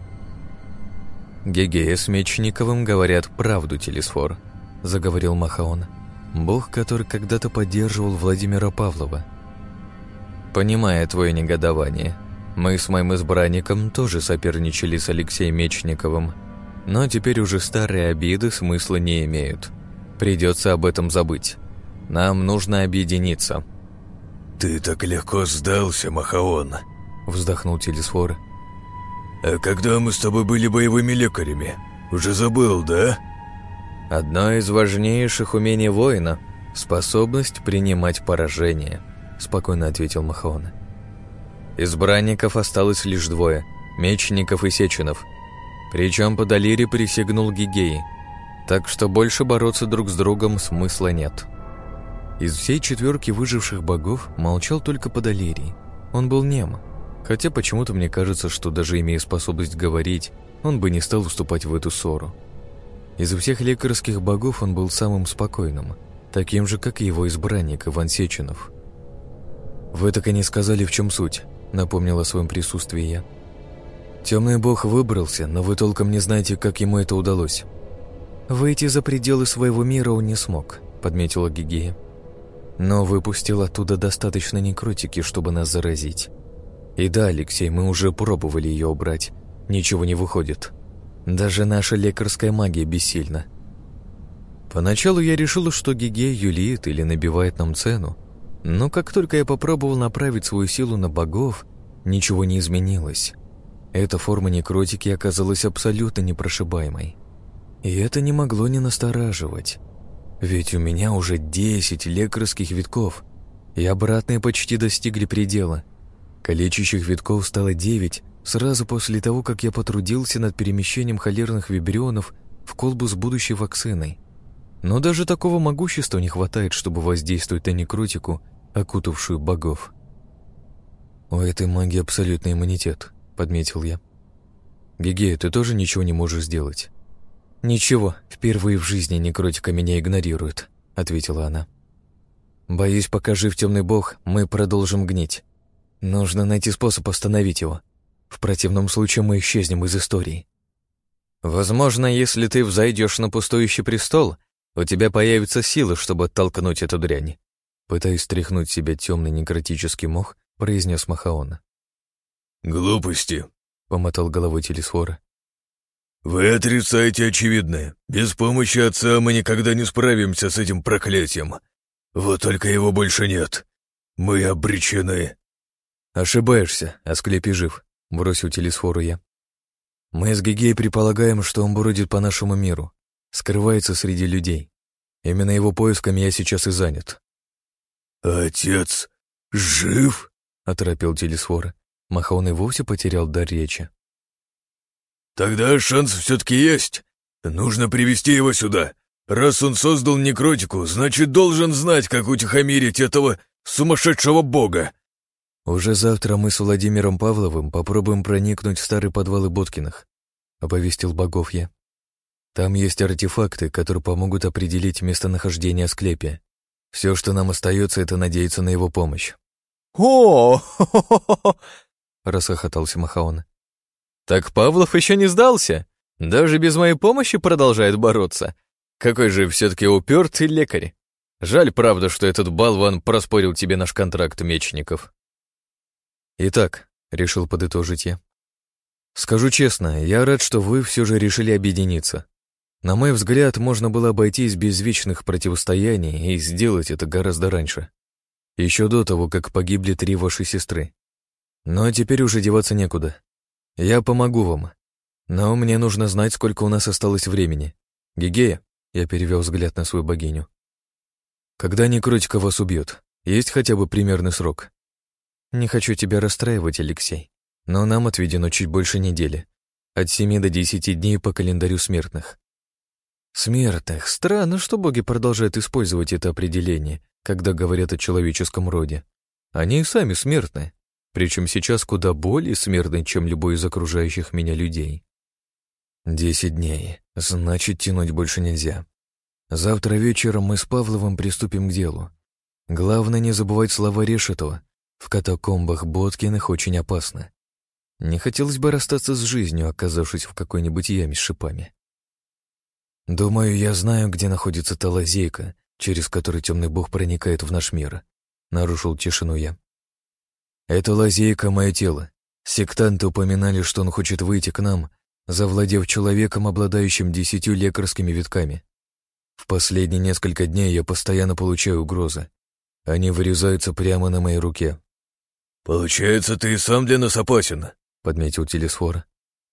Гегея с Мечниковым говорят правду, Телесфор, заговорил Махаон, бог, который когда-то поддерживал Владимира Павлова. Понимая твое негодование, мы с моим избранником тоже соперничали с Алексеем Мечниковым, но теперь уже старые обиды смысла не имеют. Придется об этом забыть. Нам нужно объединиться. «Ты так легко сдался, Махаон», — вздохнул Телесфор. «А когда мы с тобой были боевыми лекарями? Уже забыл, да?» «Одно из важнейших умений воина — способность принимать поражение», — спокойно ответил Махаон. «Избранников осталось лишь двое — Мечников и Сеченов. Причем Подолири присягнул Гигеи, так что больше бороться друг с другом смысла нет». Из всей четверки выживших богов молчал только Подолирий. Он был нем, хотя почему-то мне кажется, что даже имея способность говорить, он бы не стал вступать в эту ссору. Из всех лекарских богов он был самым спокойным, таким же, как и его избранник Иван Сеченов. «Вы так и не сказали, в чем суть», — напомнил о своем присутствии я. «Темный бог выбрался, но вы толком не знаете, как ему это удалось». «Выйти за пределы своего мира он не смог», — подметила Гигея. «Но выпустил оттуда достаточно некротики, чтобы нас заразить. И да, Алексей, мы уже пробовали ее убрать. Ничего не выходит. Даже наша лекарская магия бессильна». Поначалу я решил, что Гигея юлит или набивает нам цену, но как только я попробовал направить свою силу на богов, ничего не изменилось. Эта форма некротики оказалась абсолютно непрошибаемой. И это не могло не настораживать. Ведь у меня уже 10 лекарских витков, и обратные почти достигли предела. Калечащих витков стало 9 сразу после того, как я потрудился над перемещением холерных вибрионов в колбу с будущей вакциной. Но даже такого могущества не хватает, чтобы воздействовать на некротику, окутавшую богов. «У этой магии абсолютный иммунитет», — подметил я. «Гигея, ты тоже ничего не можешь сделать?» «Ничего, впервые в жизни некротика меня игнорирует», — ответила она. «Боюсь, пока жив темный бог, мы продолжим гнить. Нужно найти способ остановить его. В противном случае мы исчезнем из истории». «Возможно, если ты взойдешь на пустующий престол, у тебя появится сила, чтобы оттолкнуть эту дрянь», пытаясь стряхнуть с себя темный некротический мох, произнес Махаон. «Глупости», — помотал головой Телесфора. «Вы отрицаете очевидное. Без помощи отца мы никогда не справимся с этим проклятием. Вот только его больше нет. Мы обречены». «Ошибаешься, Асклепий жив. — бросил телесфору я. «Мы с Гигей предполагаем, что он бродит по нашему миру, скрывается среди людей. Именно его поисками я сейчас и занят». «Отец жив?» — оторопел телесфора. Махон и вовсе потерял дар речи. «Тогда шанс все-таки есть. Нужно привести его сюда. Раз он создал некротику, значит, должен знать, как утихомирить этого сумасшедшего бога». «Уже завтра мы с Владимиром Павловым попробуем проникнуть в старые подвалы Боткиных», — оповестил богов я. «Там есть артефакты, которые помогут определить местонахождение Асклепия. Все, что нам остается, это надеяться на его помощь». «О!» — расхохотался Махаон. «Так Павлов еще не сдался. Даже без моей помощи продолжает бороться. Какой же все-таки упертый лекарь. Жаль, правда, что этот болван проспорил тебе наш контракт, Мечников». «Итак», — решил подытожить я, — «скажу честно, я рад, что вы все же решили объединиться. На мой взгляд, можно было обойтись без вечных противостояний и сделать это гораздо раньше. Еще до того, как погибли 3 ваши сестры. Но теперь уже деваться некуда. Я помогу вам. Но мне нужно знать, сколько у нас осталось времени. Гигея, я перевел взгляд на свою богиню. Когда некротика вас убьет, есть хотя бы примерный срок? Не хочу тебя расстраивать, Алексей, но нам отведено чуть больше недели. От 7 до 10 дней по календарю смертных. Смертных. Странно, что боги продолжают использовать это определение, когда говорят о человеческом роде. Они и сами смертны, причем сейчас куда более смертны, чем любой из окружающих меня людей. 10 дней. Значит, тянуть больше нельзя. Завтра вечером мы с Павловым приступим к делу. Главное не забывать слова Решетова. В катакомбах Боткиных очень опасно. Не хотелось бы расстаться с жизнью, оказавшись в какой-нибудь яме с шипами. Думаю, я знаю, где находится та лазейка, через которую темный бог проникает в наш мир. Нарушил тишину я. Это лазейка — мое тело. Сектанты упоминали, что он хочет выйти к нам, завладев человеком, обладающим 10 лекарскими витками. В последние несколько дней я постоянно получаю угрозы. Они вырезаются прямо на моей руке. «Получается, ты и сам для нас опасен», — подметил телесфор.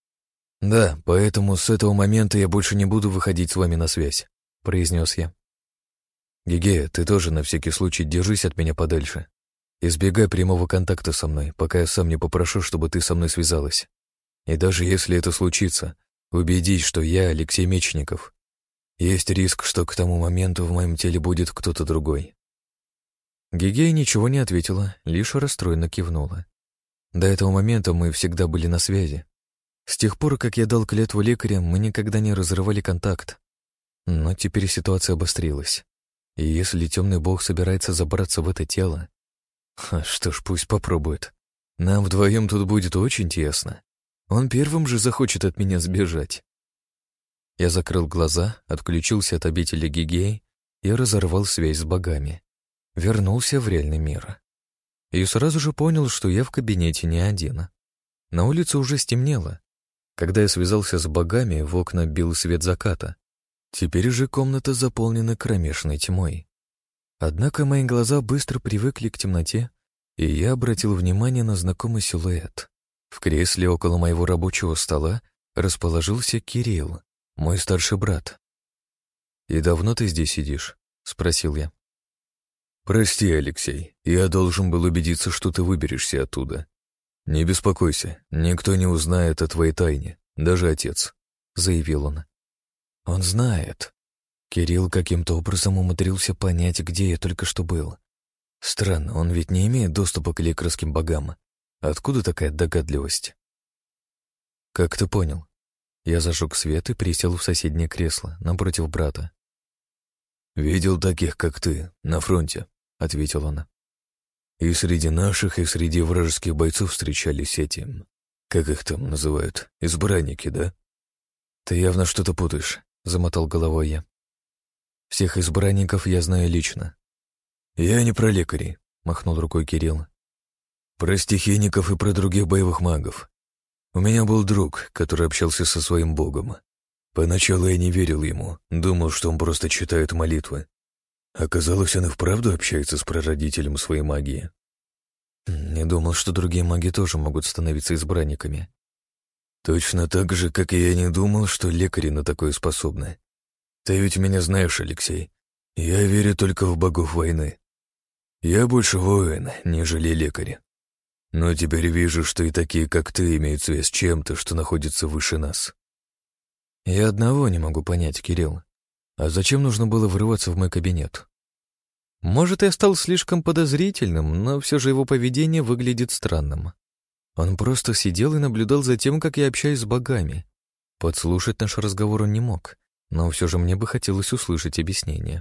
«Да, поэтому с этого момента я больше не буду выходить с вами на связь», — произнес я. «Гигея, ты тоже на всякий случай держись от меня подальше. Избегай прямого контакта со мной, пока я сам не попрошу, чтобы ты со мной связалась. И даже если это случится, убедись, что я Алексей Мечников. Есть риск, что к тому моменту в моем теле будет кто-то другой». Гигея ничего не ответила, лишь расстроенно кивнула. До этого момента мы всегда были на связи. С тех пор, как я дал клятву лекаря, мы никогда не разрывали контакт. Но теперь ситуация обострилась. И если темный бог собирается забраться в это тело... Что ж, пусть попробует. Нам вдвоем тут будет очень тесно. Он первым же захочет от меня сбежать. Я закрыл глаза, отключился от обители Гигеи и разорвал связь с богами. Вернулся в реальный мир. И сразу же понял, что я в кабинете не один. На улице уже стемнело. Когда я связался с богами, в окна бил свет заката. Теперь же комната заполнена кромешной тьмой. Однако мои глаза быстро привыкли к темноте, и я обратил внимание на знакомый силуэт. В кресле около моего рабочего стола расположился Кирилл, мой старший брат. «И давно ты здесь сидишь?» — спросил я. «Прости, Алексей, я должен был убедиться, что ты выберешься оттуда. Не беспокойся, никто не узнает о твоей тайне, даже отец», — заявил он. «Он знает». Кирилл каким-то образом умудрился понять, где я только что был. Странно, он ведь не имеет доступа к лекарским богам. Откуда такая догадливость? «Как ты понял?» Я зажег свет и присел в соседнее кресло, напротив брата. «Видел таких, как ты, на фронте», — ответил он. «И среди наших, и среди вражеских бойцов встречались эти, как их там называют, избранники, да?» «Ты явно что-то путаешь», — замотал головой я. «Всех избранников я знаю лично». «Я не про лекарей», — махнул рукой Кирилл. «Про стихийников и про других боевых магов. У меня был друг, который общался со своим богом. Поначалу я не верил ему, думал, что он просто читает молитвы. Оказалось, он и вправду общается с прародителем своей магии. Не думал, что другие маги тоже могут становиться избранниками. Точно так же, как и я не думал, что лекари на такое способны. Ты ведь меня знаешь, Алексей. Я верю только в богов войны. Я больше воин, нежели лекарь. Но теперь вижу, что и такие, как ты, имеют связь с чем-то, что находится выше нас. Я одного не могу понять, Кирилл. А зачем нужно было врываться в мой кабинет? Может, я стал слишком подозрительным, но все же его поведение выглядит странным. Он просто сидел и наблюдал за тем, как я общаюсь с богами. Подслушать наш разговор он не мог, но все же мне бы хотелось услышать объяснение.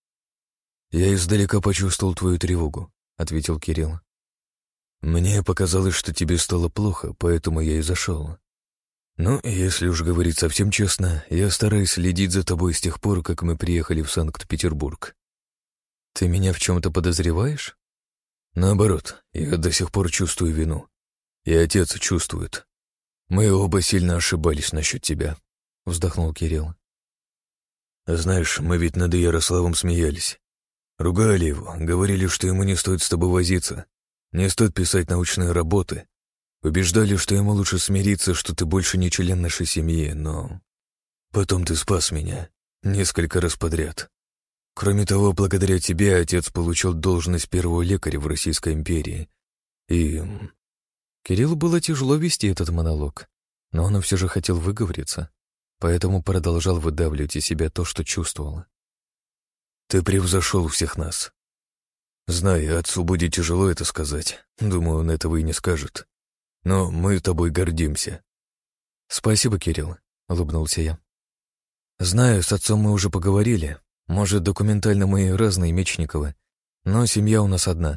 «Я издалека почувствовал твою тревогу», — ответил Кирилл. «Мне показалось, что тебе стало плохо, поэтому я и зашел. Ну, если уж говорить совсем честно, я стараюсь следить за тобой с тех пор, как мы приехали в Санкт-Петербург». «Ты меня в чем-то подозреваешь?» «Наоборот, я до сих пор чувствую вину. И отец чувствует. Мы оба сильно ошибались насчет тебя», — вздохнул Кирилл. «Знаешь, мы ведь над Ярославом смеялись. Ругали его, говорили, что ему не стоит с тобой возиться, не стоит писать научные работы. Убеждали, что ему лучше смириться, что ты больше не член нашей семьи, но... Потом ты спас меня. Несколько раз подряд. Кроме того, благодаря тебе отец получил должность первого лекаря в Российской империи. И... Кириллу было тяжело вести этот монолог, но он все же хотел выговориться, поэтому продолжал выдавливать из себя то, что чувствовал. Ты превзошел всех нас. Знаю, отцу будет тяжело это сказать. Думаю, он этого и не скажет. Но мы тобой гордимся. «Спасибо, Кирилл», — улыбнулся я. «Знаю, с отцом мы уже поговорили. Может, документально мы разные Мечниковы, но семья у нас одна».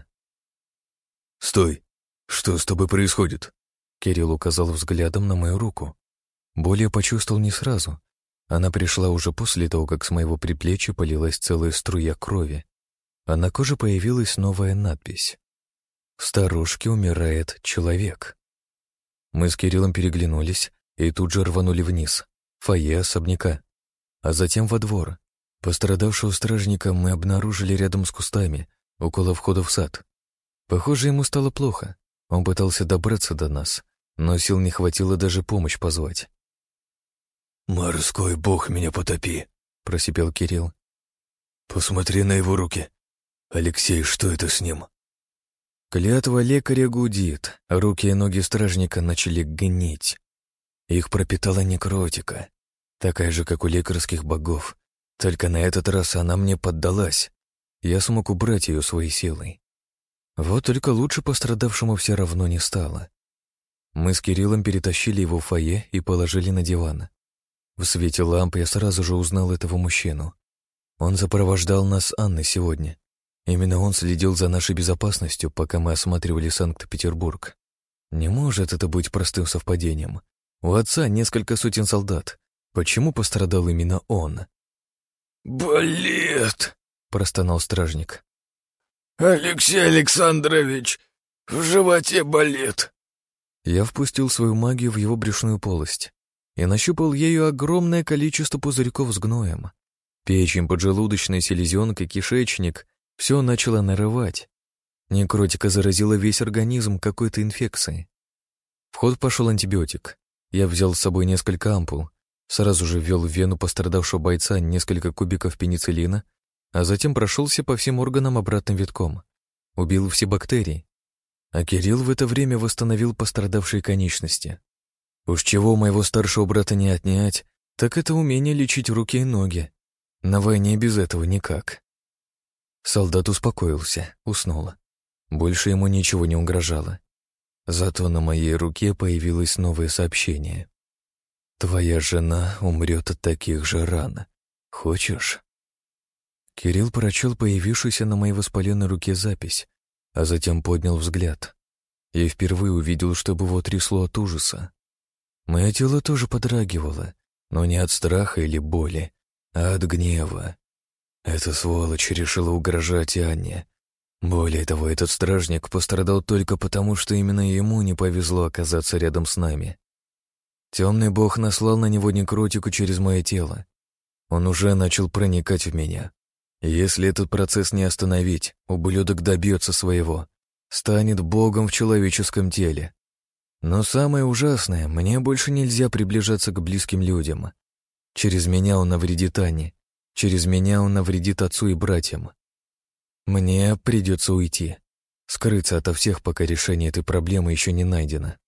«Стой! Что с тобой происходит?» Кирилл указал взглядом на мою руку. Боль я почувствовал не сразу. Она пришла уже после того, как с моего предплечья полилась целая струя крови, а на коже появилась новая надпись. «В сторожке умирает человек». Мы с Кириллом переглянулись и тут же рванули вниз, в фойе особняка, а затем во двор. Пострадавшего стражника мы обнаружили рядом с кустами, около входа в сад. Похоже, ему стало плохо. Он пытался добраться до нас, но сил не хватило даже помощь позвать. «Морской бог меня потопи», — просипел Кирилл. «Посмотри на его руки. Алексей, что это с ним?» Клятва лекаря гудит, а руки и ноги стражника начали гнить. Их пропитала некротика, такая же, как у лекарских богов. Только на этот раз она мне поддалась. Я смог убрать ее своей силой. Вот только лучше пострадавшему все равно не стало. Мы с Кириллом перетащили его в фойе и положили на диван. В свете ламп я сразу же узнал этого мужчину. Он сопровождал нас с Анной сегодня. Именно он следил за нашей безопасностью, пока мы осматривали Санкт-Петербург. Не может это быть простым совпадением. У отца несколько сотен солдат. Почему пострадал именно он? «Болит!» — простонал стражник. «Алексей Александрович, в животе болит!» Я впустил свою магию в его брюшную полость и нащупал ею огромное количество пузырьков с гноем. Печень, поджелудочная, селезенка, кишечник — все начало нарывать. Некротика заразила весь организм какой-то инфекцией. В ход пошел антибиотик. Я взял с собой несколько ампул, сразу же ввел в вену пострадавшего бойца несколько кубиков пенициллина, а затем прошелся по всем органам обратным витком. Убил все бактерии. А Кирилл в это время восстановил пострадавшие конечности. Уж чего у моего старшего брата не отнять, так это умение лечить руки и ноги. На войне без этого никак. Солдат успокоился, уснул. Больше ему ничего не угрожало. Зато на моей руке появилось новое сообщение. «Твоя жена умрет от таких же ран. Хочешь?» Кирилл прочел появившуюся на моей воспаленной руке запись, а затем поднял взгляд. Я впервые увидел, чтобы его трясло от ужаса. Мое тело тоже подрагивало, но не от страха или боли, а от гнева. Эта сволочь решила угрожать Анне. Более того, этот стражник пострадал только потому, что именно ему не повезло оказаться рядом с нами. Темный бог наслал на него некротику через мое тело. Он уже начал проникать в меня. Если этот процесс не остановить, ублюдок добьется своего. станет богом в человеческом теле. Но самое ужасное, мне больше нельзя приближаться к близким людям. Через меня он навредит Ане, через меня он навредит отцу и братьям. Мне придется уйти, скрыться ото всех, пока решение этой проблемы еще не найдено.